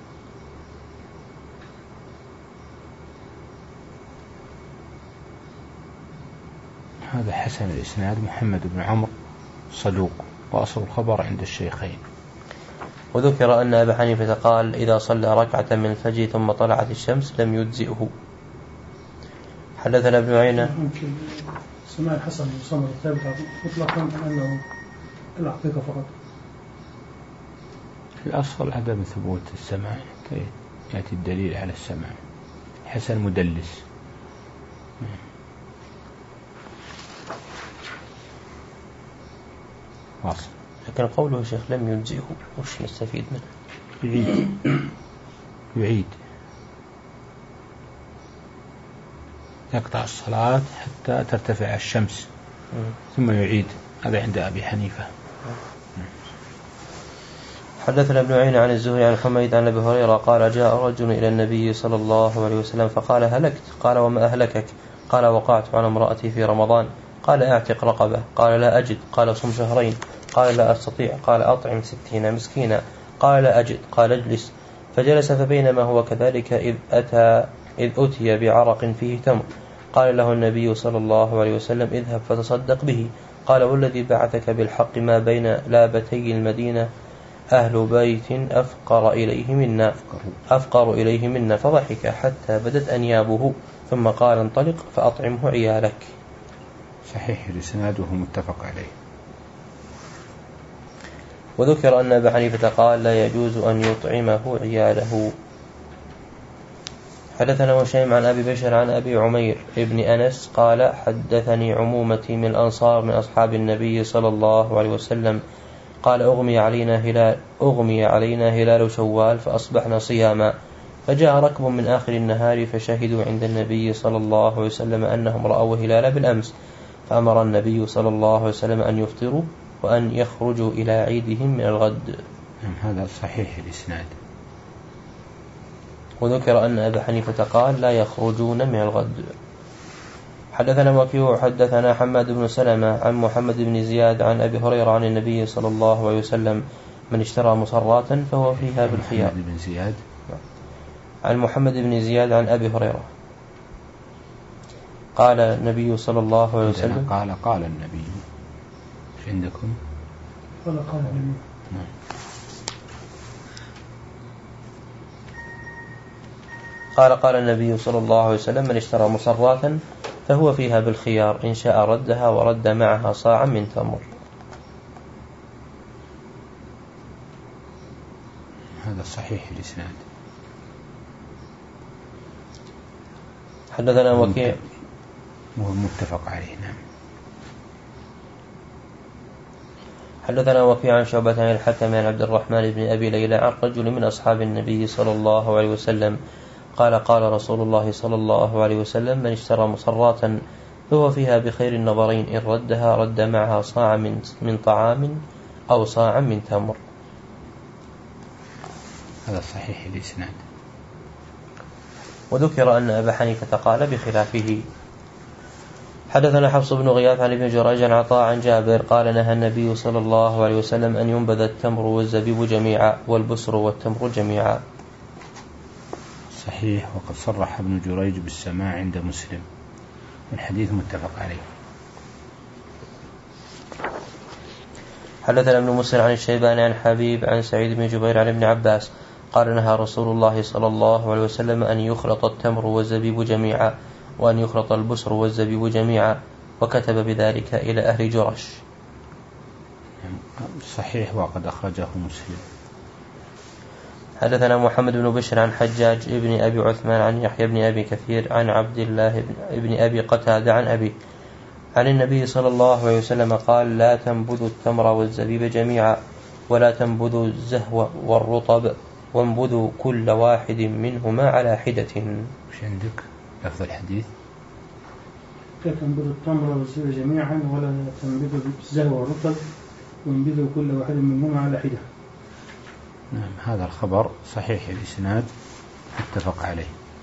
هذا حسن الإسناد. محمد بن عمرو صدوق، وأصل الخبر عند الشيخين. وذكر أن أبا حنيفة قال إذا صلى ركعة من الفجر ثم طلعت الشمس لم يجزئه. حدثنا ابن عيينة سماع الحسن والسمر الثابت مطلقا أنه الحقيقة فقط. في الأصل عدم ثبوت السماع، يأتي الدليل على السماع. حسن مدلس. واصل. لكن قوله شيخ لم يجزئه وش نستفيد منه؟ يعيد يعيد يقطع الصلاة حتى ترتفع الشمس م. ثم يعيد. هذا عند أبي حنيفة. م. حدثنا ابن عيينة عن الزهري عن حميد عن أبي هريرة قال جاء رجل إلى النبي صلى الله عليه وسلم فقال هلكت. قال وما أهلكك؟ قال وقعت على امرأتي في رمضان. قال اعتق رقبة. قال لا أجد. قال صم شهرين. قال لا أستطيع. قال أطعم ستين مسكينا. قال لا أجد. قال اجلس. فجلس فبينما هو كذلك إذ أتى إذ أتي بعرق فيه تمر. قال له النبي صلى الله عليه وسلم اذهب فتصدق به. قال والذي بعثك بالحق ما بين لابتي المدينة أهل بيت أفقر إليه منا أفقر إليه منا فضحك حتى بدت أنيابه ثم قال انطلق فأطعمه عيالك. صحيح الإسناد وهو متفق عليه. وذكر أن أبا حنيفة قال لا يجوز أن يطعمه عياله. حدثنا هشيم عن أبي بشر عن أبي عمير ابن أنس قال حدثني عمومتي من الأنصار من أصحاب النبي صلى الله عليه وسلم قال أغمي علينا هلال أغمي علينا هلال شوال فأصبحنا صياما، فجاء ركب من آخر النهار فشهدوا عند النبي صلى الله عليه وسلم أنهم رأوا هلال بالأمس، فأمر النبي صلى الله عليه وسلم أن يفطروا وأن يخرجوا إلى عيدهم من الغد. هذا صحيح الإسناد. وذكر أن أبا حنيفة قال لا يخرجون من الغد. حدثنا وكيع حدثنا حماد بن سلمة عن محمد بن زياد عن أبي هريرة عن النبي صلى الله عليه وسلم من اشترى مصرات فهو فيها بالخيار. محمد بن زياد عن محمد بن زياد عن أبي هريرة قال النبي صلى الله عليه وسلم قال قال النبي عندكم قال قال النبي قال قال النبي صلى الله عليه وسلم من اشترى مصرات فهو فيها بالخيار إن شاء ردها ورد معها صاعا من تمر. هذا صحيح الإسناد. حدثنا وكيع وهو متفق عليه. نعم. حدثنا وكيع عن شعبة عن الحكم عن عبد الرحمن بن أبي ليلى عن رجل من أصحاب النبي صلى الله عليه وسلم قال قال رسول الله صلى الله عليه وسلم من اشترى مصرات فهو فيها بخير النظرين إن ردها رد معها صاع من, من طعام أو صاع من تمر. هذا صحيح الإسناد. وذكر أن أبا حنيفة قال بخلافه. حدثنا حفص بن غياث عن ابن جريج عن عطاء عن جابر قال نهى النبي صلى الله عليه وسلم أن ينبذ التمر والزبيب جميعا والبسر والتمر جميعا. صحيح. وقد صرح ابن جريج بالسماع عند مسلم والحديث متفق عليه. حدثنا ابن مسلم عن الشيباني عن حبيب عن سعيد بن جبير عن ابن عباس قال نهى رسول الله صلى الله عليه وسلم أن يخلط التمر والزبيب جميعا وأن يخلط البسر والزبيب جميعا وكتب بذلك إلى أهل جرش. صحيح. وقد أخرجه مسلم. حدثنا محمد بن بشر عن حجاج ابن أبي عثمان عن يحيى بن أبي كثير عن عبد الله بن أبي قتادة عن أبي عن النبي صلى الله عليه وسلم قال لا تنبذوا التمر والزبيب جميعا ولا تنبذوا الزهو والرطب وانبذوا كل واحد منهما على حدة. وش عندك لفظ الحديث؟ تنبذ التمر والزبيب جميعا ولا تنبذ الزهو والرطب وانبذوا كل واحد منهما على حدة. نعم هذا الخبر صحيح الإسناد متفق عليه.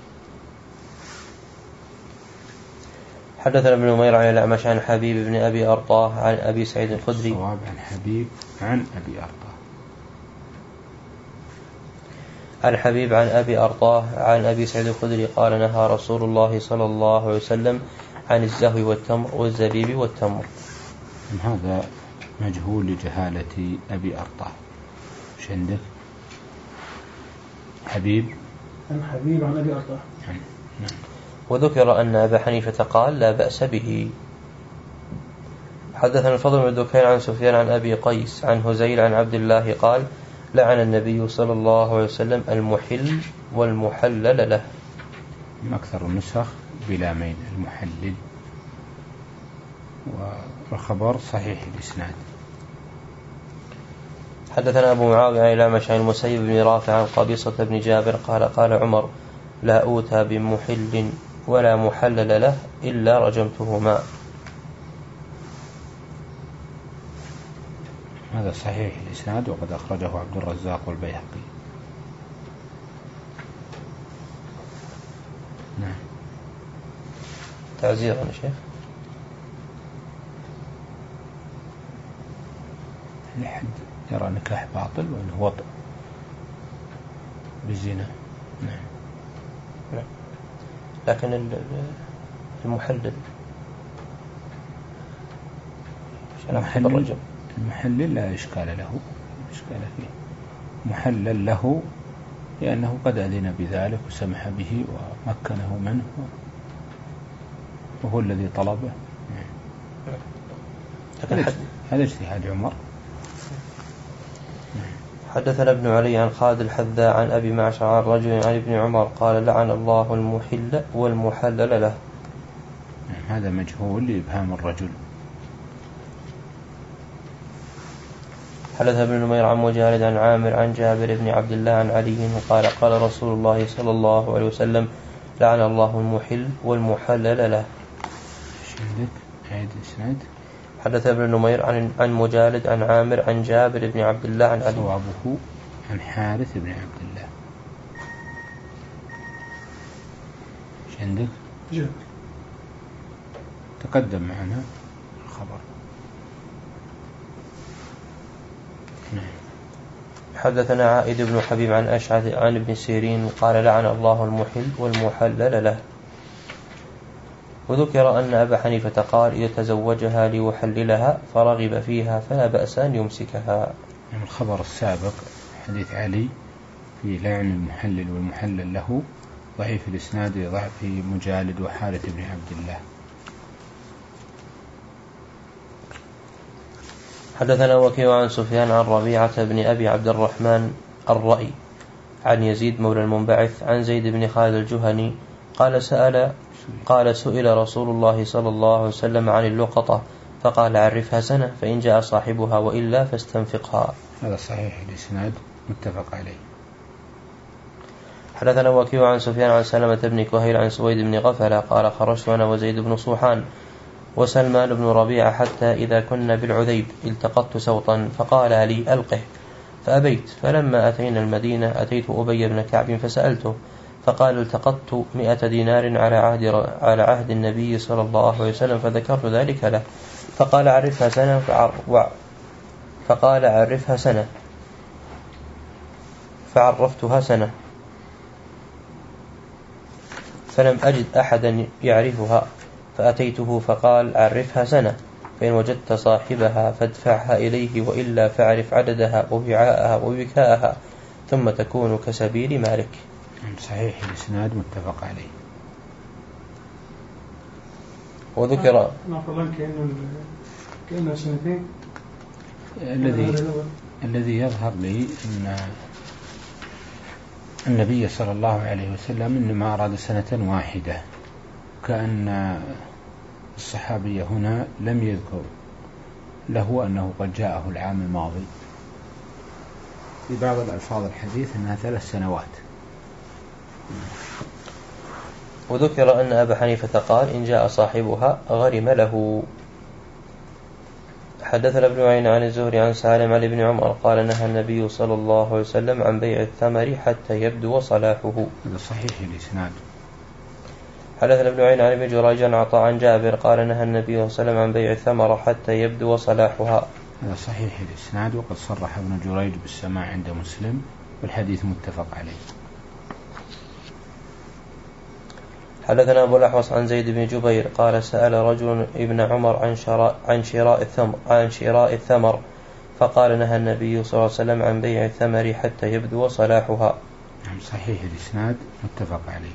حدثنا ابن نمير عن الأعمش عن حبيب بن أبي أرطاه عن أبي سعيد الخدري. الصواب عن حبيب عن أبي أرطاه. عن حبيب عن أبي أرطاه عن أبي سعيد الخدري قال نهى رسول الله صلى الله عليه وسلم عن الزهو والتمر والزبيب والتمر. هذا مجهول لجهالة أبي أرطاه. وش عندك؟ حبيب عن حبيب عن أبي أرطاه. نعم. وذكر أن أبا حنيفة قال لا بأس به. حدثنا الفضل بن دكين عن سفيان عن أبي قيس عن هزيل عن عبد الله قال لعن النبي صلى الله عليه وسلم المحل والمحلل له. من أكثر النسخ بلامين المحلل، والخبر صحيح الإسناد. حدثنا أبو معاوية عن الأعمش عن المسيب بن رافع عن قبيصة بن جابر قال قال عمر لا أوتى بمحل ولا محلل له إلا رجمتهما. هذا صحيح الإسناد وقد أخرجه عبد الرزاق والبيهقي. نعم. تعزيرا يا شيخ. لحد يرى نكاح باطل وأنه وطئ بالزنا. نعم. نعم. لكن المحلل المحلل, المحلل لا إشكال له، إشكال فيه. محلل له لأنه قد أذن بذلك وسمح به ومكنه منه وهو الذي طلبه. هذا اجتهاد عمر. حدثنا ابن علي عن خالد الحذاء عن أبي معشر عن رجل عن ابن عمر قال لعن الله المحل والمحلل له. هذا مجهول لإبهام الرجل. حدث ابن نمير عن مجالد عن عامر عن جابر بن عبد الله عن علي قال قال رسول الله صلى الله عليه وسلم لعن الله المحل والمحلل له. حدث ابن نمير عن عن مجالد عن عامر عن جابر بن عبد الله عن علي. صوابه عن حارث بن عبد الله. ايش عندك؟ جاء تقدم معنا الخبر. حدثنا عائد بن حبيب عن أشعث عن ابن سيرين قال لعن الله المحل والمحلل له. وذكر أن أبا حنيفة قال إذا تزوجها ليحللها فرغب فيها فلا بأس أن يمسكها. يعني الخبر السابق حديث علي في لعن المحلل والمحلل له ضعيف الإسناد ضعف مجالد وحارث بن عبد الله. حدثنا وكيع عن سفيان عن ربيعة بن أبي عبد الرحمن الرأي عن يزيد مولى المنبعث عن زيد بن خالد الجهني قال سأل قال سئل رسول الله صلى الله عليه وسلم عن اللقطة فقال عرفها سنة فإن جاء صاحبها وإلا فاستنفقها. هذا صحيح الإسناد متفق عليه. حدثنا وكيع عن سفيان عن سلمة بن كهيل عن سويد بن غفلة قال خرجت أنا وزيد بن صوحان وسلمان بن ربيعة حتى إذا كنا بالعذيب التقطت سوطا فقال لي ألقه فأبيت، فلما أتينا المدينة أتيت أبي بن كعب فسألته فقال التقطت مئة دينار على عهد, على عهد النبي صلى الله عليه وسلم فذكرت ذلك له فقال عرفها سنة فقال عرفها سنة فعرفتها سنة فلم أجد أحدا يعرفها فأتيته فقال عرفها سنة فإن وجدت صاحبها فادفعها إليه وإلا فاعرف عددها ووعاءها ووكاءها ثم تكون كسبيل مالك. صحيح الإسناد متفق عليه. وذكر نقلا كأنه كأنه سنتين. الذي الذي يظهر لي أن النبي صلى الله عليه وسلم إنما أراد سنة واحدة، كأن الصحابي هنا لم يذكر له أنه قد جاءه العام الماضي. في بعض الألفاظ الحديث أنها ثلاث سنوات. وذكر أن أبا حنيفة قال إن جاء صاحبها غرم له. حدثنا ابن عين عن الزهري عن سالم عن ابن عمر قال نهى النبي صلى الله عليه وسلم عن بيع الثمر حتى يبدو صلاحه. هذا صحيح الإسناد. حدثنا ابن عين عن ابن جريج عن عطاء عن جابر قال نهى النبي صلى الله عليه وسلم عن بيع الثمر حتى يبدو صلاحها. هذا صحيح الإسناد، وقد صرح ابن جريج بالسماع عند مسلم والحديث متفق عليه. حدثنا أبو الأحوص عن زيد بن جبير قال سأل رجل ابن عمر عن شراء عن شراء الثمر عن شراء الثمر فقال نهى النبي صلى الله عليه وسلم عن بيع الثمر حتى يبدو صلاحها. نعم صحيح الإسناد متفق عليه.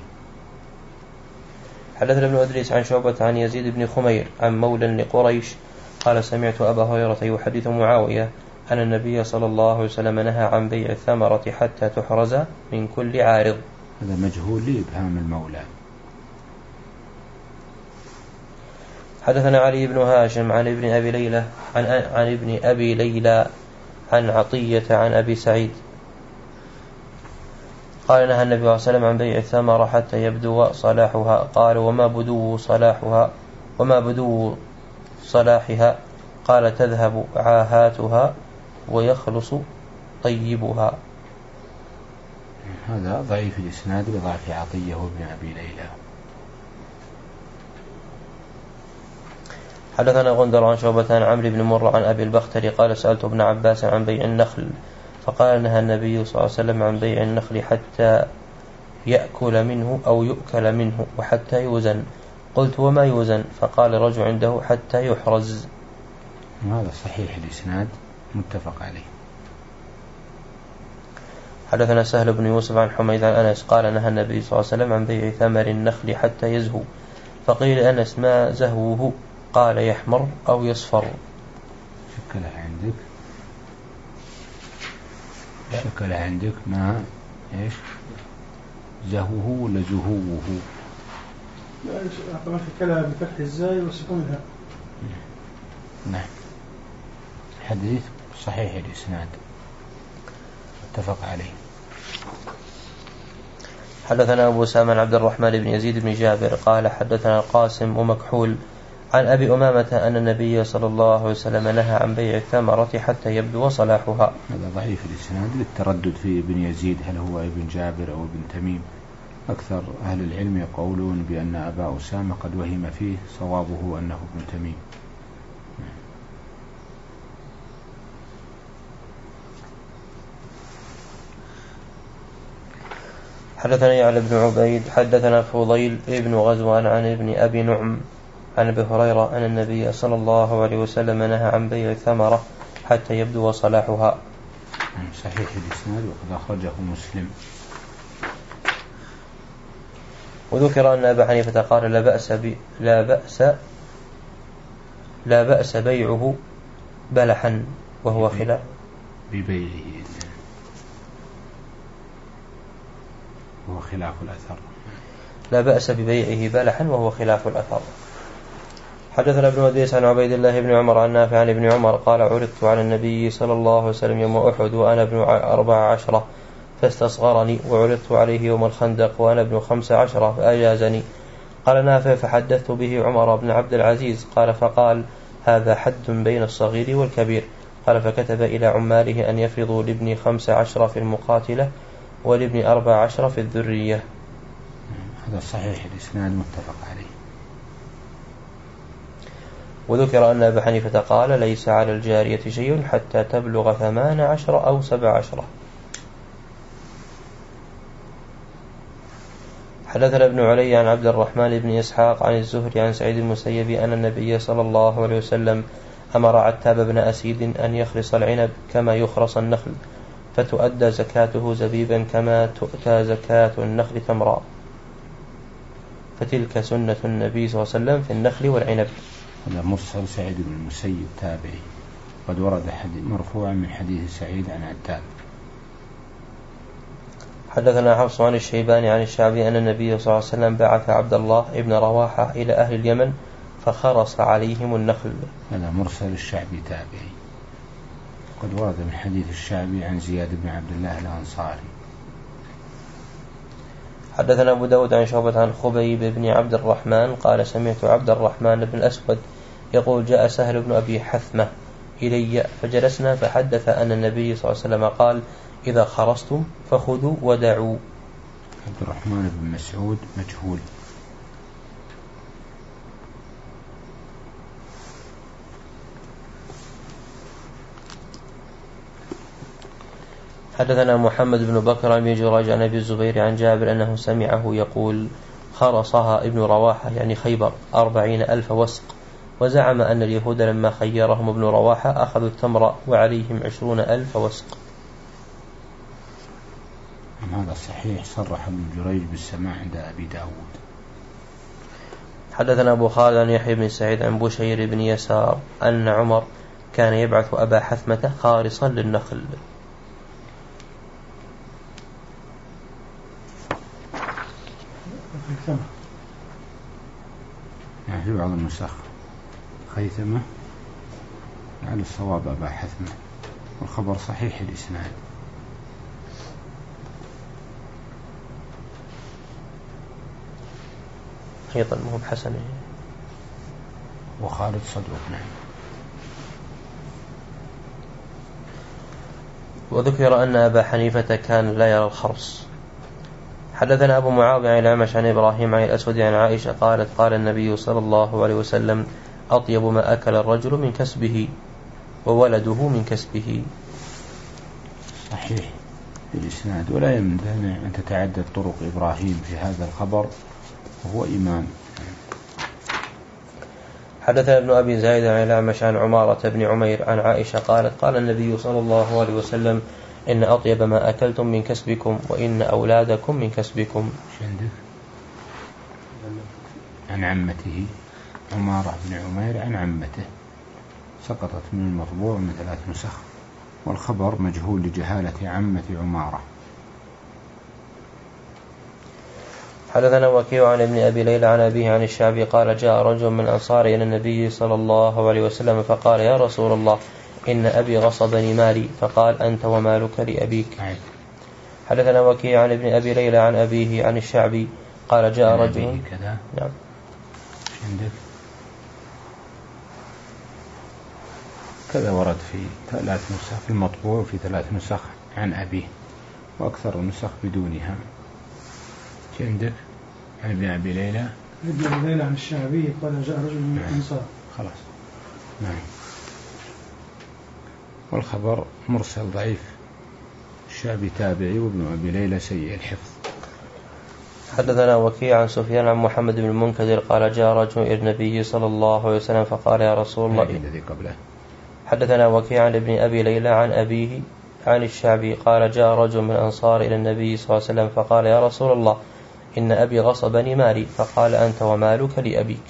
حدثنا ابن أدريس عن شعبة عن يزيد بن خمير عن مولى لقريش قال سمعت أبا هريرة يحدث معاوية أن النبي صلى الله عليه وسلم نهى عن بيع الثمرة حتى تحرز من كل عارض. هذا مجهول لإبهام المولى. حدثنا علي بن هاشم عن ابن أبي ليلى عن, عن ابن أبي ليلى عن عطية عن أبي سعيد قال نهى النبي صلى الله عليه وسلم عن بيع الثمرة حتى يبدو صلاحها. قال وما بدو صلاحها وما بدو صلاحها قال تذهب عاهاتها ويخلص طيبها. هذا ضعيف الإسناد لضعف عطية وابن أبي ليلى. حدثنا غندر عن شعبة عن عمرو بن مرة عن أبي البختري قال سألت ابن عباس عن بيع النخل فقال نهى النبي صلى الله عليه وسلم عن بيع النخل حتى يأكل منه أو يؤكل منه وحتى يوزن. قلت وما يوزن؟ فقال رجل عنده حتى يحرز. هذا صحيح الإسناد متفق عليه. حدثنا سهل بن يوسف عن حميد عن أنس قال نهى النبي صلى الله عليه وسلم عن بيع ثمر النخل حتى يزهو. فقيل أنس ما زهوه؟ قال يحمر أو يصفر. شكلها عندك شكلها عندك ما إيش زهوه ولا زهوه؟ لا طبعا شكلها بفتح الزاي وسكون الهاء. نعم. حديث صحيح الإسناد اتفق عليه. حدثنا أبو سامان عبد الرحمن بن يزيد بن جابر قال حدثنا القاسم ومكحول عن أبي أمامة أن النبي صلى الله عليه وسلم نهى عن بيع الثمرة حتى يبدو صلاحها. هذا ضعيف الإسناد للتردد في ابن يزيد هل هو ابن جابر أو ابن تميم. أكثر أهل العلم يقولون بأن أبا أسامة قد وهم فيه، صوابه أنه ابن تميم. حدثنا يعلى بن عبيد حدثنا فضيل ابن غزوان عن ابن أبي نعم عن أبي هريرة أن النبي صلى الله عليه وسلم نهى عن بيع الثمرة حتى يبدو صلاحها. صحيح الإسناد وقد أخرجه مسلم. وذكر أن أبا حنيفة قال لا بأس ب... لا بأس لا بأس بيعه بلحا وهو خلاف ببيعه وهو خلاف الأثر. لا بأس ببيعه بلحا وهو خلاف الأثر. حدثنا ابن وديس عن عبيد الله بن عمر عن نافع عن ابن عمر قال عرضت على النبي صلى الله عليه وسلم يوم أحد وأنا ابن أربع عشرة فاستصغرني، وعرضت عليه يوم الخندق وأنا ابن خمس عشرة فأجازني. قال نافع فحدثت به عمر بن عبد العزيز قال فقال هذا حد بين الصغير والكبير. قال فكتب إلى عماله أن يفرضوا لابن خمس عشرة في المقاتلة ولابن أربع عشرة في الذرية. هذا صحيح الإسناد متفق عليه. وذكر أن أبا حنيفة قال ليس على الجارية شيء حتى تبلغ ثمان عشر أو سبع عشرة. حدثنا ابن علي عن عبد الرحمن بن إسحاق عن الزهري عن سعيد المسيب أن النبي صلى الله عليه وسلم أمر عتاب بن أسيد أن يخرص العنب كما يخرص النخل فتؤدى زكاته زبيبا كما تؤتى زكاة النخل تمرا، فتلك سنة النبي صلى الله عليه وسلم في النخل والعنب. هذا مرسل سعيد بن المسيب تابعي، قد ورد مرفوعا من حديث سعيد عن عتاب. حدثنا حفص عن الشيباني عن الشعبي أن النبي صلى الله عليه وسلم بعث عبد الله ابن رواحة إلى أهل اليمن فخرص عليهم النخل. هذا مرسل الشعبي تابعي، قد ورد من حديث الشعبي عن زياد بن عبد الله الأنصاري. حدثنا أبو داود عن شعبة عن خبيب بن عبد الرحمن قال سمعت عبد الرحمن بن الأسود يقول جاء سهل بن أبي حثمة إلي فجلسنا فحدث أن النبي صلى الله عليه وسلم قال إذا خرستم فخذوا ودعوا. عبد الرحمن بن مسعود مجهول. حدثنا محمد بن بكر بن جراج عن أبي الزبير عن جابر أنه سمعه يقول خرصها ابن رواحة يعني خيبر أربعين ألف وسق، وزعم أن اليهود لما خيرهم ابن رواحة أخذوا التمر وعليهم عشرون ألف وسق. هذا صحيح، صرح ابن جريج بالسماع عند أبي داود. حدثنا أبو خالد عن يحيى بن سعيد عن بشير بن يسار أن عمر كان يبعث أبا حثمة خارصا للنخل. خيثمة يعني في بعض النسخ خيثمة على الصواب أبا حثمة، والخبر صحيح الإسناد. أيضا مو بحسن. وخالد صدوق. نعم. وذكر أن أبا حنيفة كان لا يرى الخرص. حدثنا أبو معاوية عن الأعمش عن إبراهيم عن الأسود عن عائشة قالت قال النبي صلى الله عليه وسلم أطيب ما أكل الرجل من كسبه وولده من كسبه. صحيح الإسناد، ولا يمتنع أن تتعدد طرق إبراهيم في هذا الخبر وهو إمام. حدثنا ابن أبي زايد عن الأعمش عن عمارة بن عمير عن عائشة قالت قال النبي صلى الله عليه وسلم إن أطيب ما أكلتم من كسبكم وإن أولادكم من كسبكم. عن عمته عمارة بن عمير عن عمته، سقطت من المطبوع من ثلاث نسخ، والخبر مجهول لجهالة عمة عمارة. حدثنا وكيع عن ابن أبي ليلى عن أبيه عن الشعبي قال جاء رجل من أنصار إلى النبي صلى الله عليه وسلم فقال يا رسول الله إن أبي غصبني مالي، فقال أنت ومالك لأبيك. حدثنا وكيع عن ابن أبي ليلى عن أبيه عن الشعبي قال جاء رجل كذا. نعم. عندك كذا ورد في ثلاث نسخ في المطبوع وفي ثلاث نسخ عن أبيه، وأكثر النسخ بدونها. عندك عن ابن أبي ليلى ابن أبي ليلى عن الشعبي قال جاء رجل من الأنصار. خلاص. نعم. والخبر مرسل ضعيف، الشعبي تابعي وابن أبي ليلى سيء الحفظ. حدثنا وكيع عن سفيان عن محمد بن المنكدر قال جاء رجل إلى النبي صلى الله عليه وسلم فقال يا رسول الله. الذي قبله. حدثنا وكيع عن ابن أبي ليلى عن أبيه عن الشعبي قال جاء رجل من أنصار إلى النبي صلى الله عليه وسلم فقال يا رسول الله إن أبي غصبني مالي، فقال أنت ومالك لأبيك.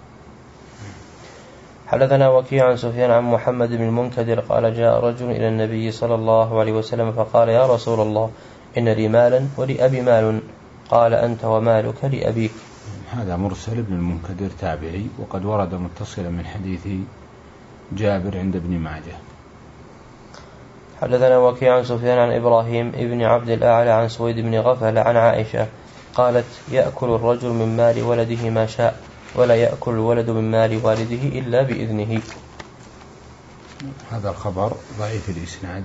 حدثنا وكيع عن سفيان عن محمد بن المنكدر قال جاء رجل إلى النبي صلى الله عليه وسلم فقال يا رسول الله إن لي مالا ولأبي مال، قال أنت ومالك لأبيك. هذا مرسل بن المنكدر تابعي، وقد ورد متصلا من حديث جابر عند ابن ماجه. حدثنا وكيع عن سفيان عن إبراهيم ابن عبد الأعلى عن سويد بن غفل عن عائشة قالت يأكل الرجل من مال ولده ما شاء ولا يأكل الولد من مال والده إلا بإذنه. هذا الخبر ضعيف الإسناد،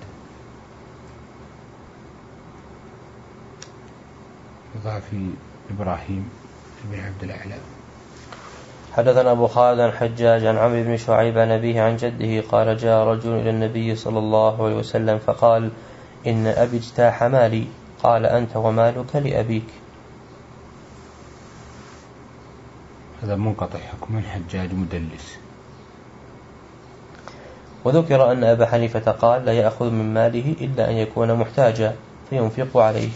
ضعف إبراهيم بن عبد الأعلى. حدثنا أبو خالد عن حجاج عن عمرو بن شعيب عن أبيه عن جده قال جاء رجل إلى النبي صلى الله عليه وسلم فقال إن أبي اجتاح مالي، قال أنت ومالك لأبيك. هذا منقطع حكم حجاج مدلس. وذكر أن أبا حنيفة قال لا يأخذ من ماله إلا أن يكون محتاجا فينفق عليه.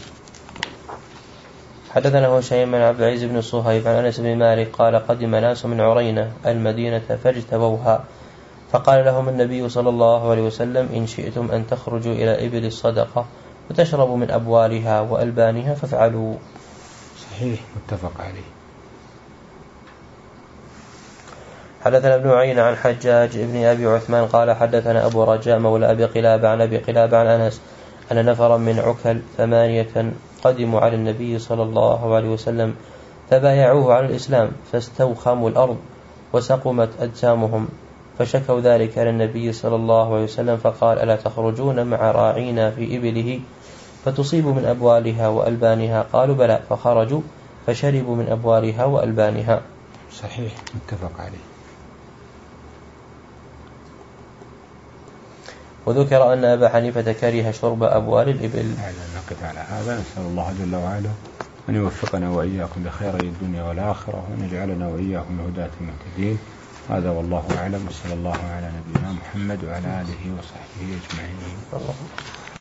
حدثنا هشيم بن عبد العزيز بن صهيب عن أنس بن مالك قال قدم ناس من عرينة المدينة فاجتبوها، فقال لهم النبي صلى الله عليه وسلم إن شئتم أن تخرجوا إلى إبل الصدقة وتشربوا من أبوالها وألبانها فافعلوا. صحيح متفق عليه. حدثنا ابن عيينة عن حجاج ابن أبي عثمان قال حدثنا أبو رجاء مولى أبي قلابة عن أبي قلابة عن أنس أن نفرا من عكل ثمانية قدموا على النبي صلى الله عليه وسلم فبايعوه على الإسلام فاستوخموا الأرض وسقمت أجسامهم، فشكوا ذلك إلى النبي صلى الله عليه وسلم فقال: ألا تخرجون مع راعينا في إبله فتصيب من أبوالها وألبانها؟ قالوا: بلى. فخرجوا فشربوا من أبوالها وألبانها. صحيح، متفق عليه. وذكر أن أبا حنيفة كره شرب أبوال الإبل. نقف على هذا. نسأل الله جل وعلا أن يوفقنا وإياكم لخير الدنيا والآخرة، وأن يجعلنا وإياكم الهداة المهتدين. هذا والله أعلم، وصلى الله على نبينا محمد وعلى آله وصحبه أجمعين.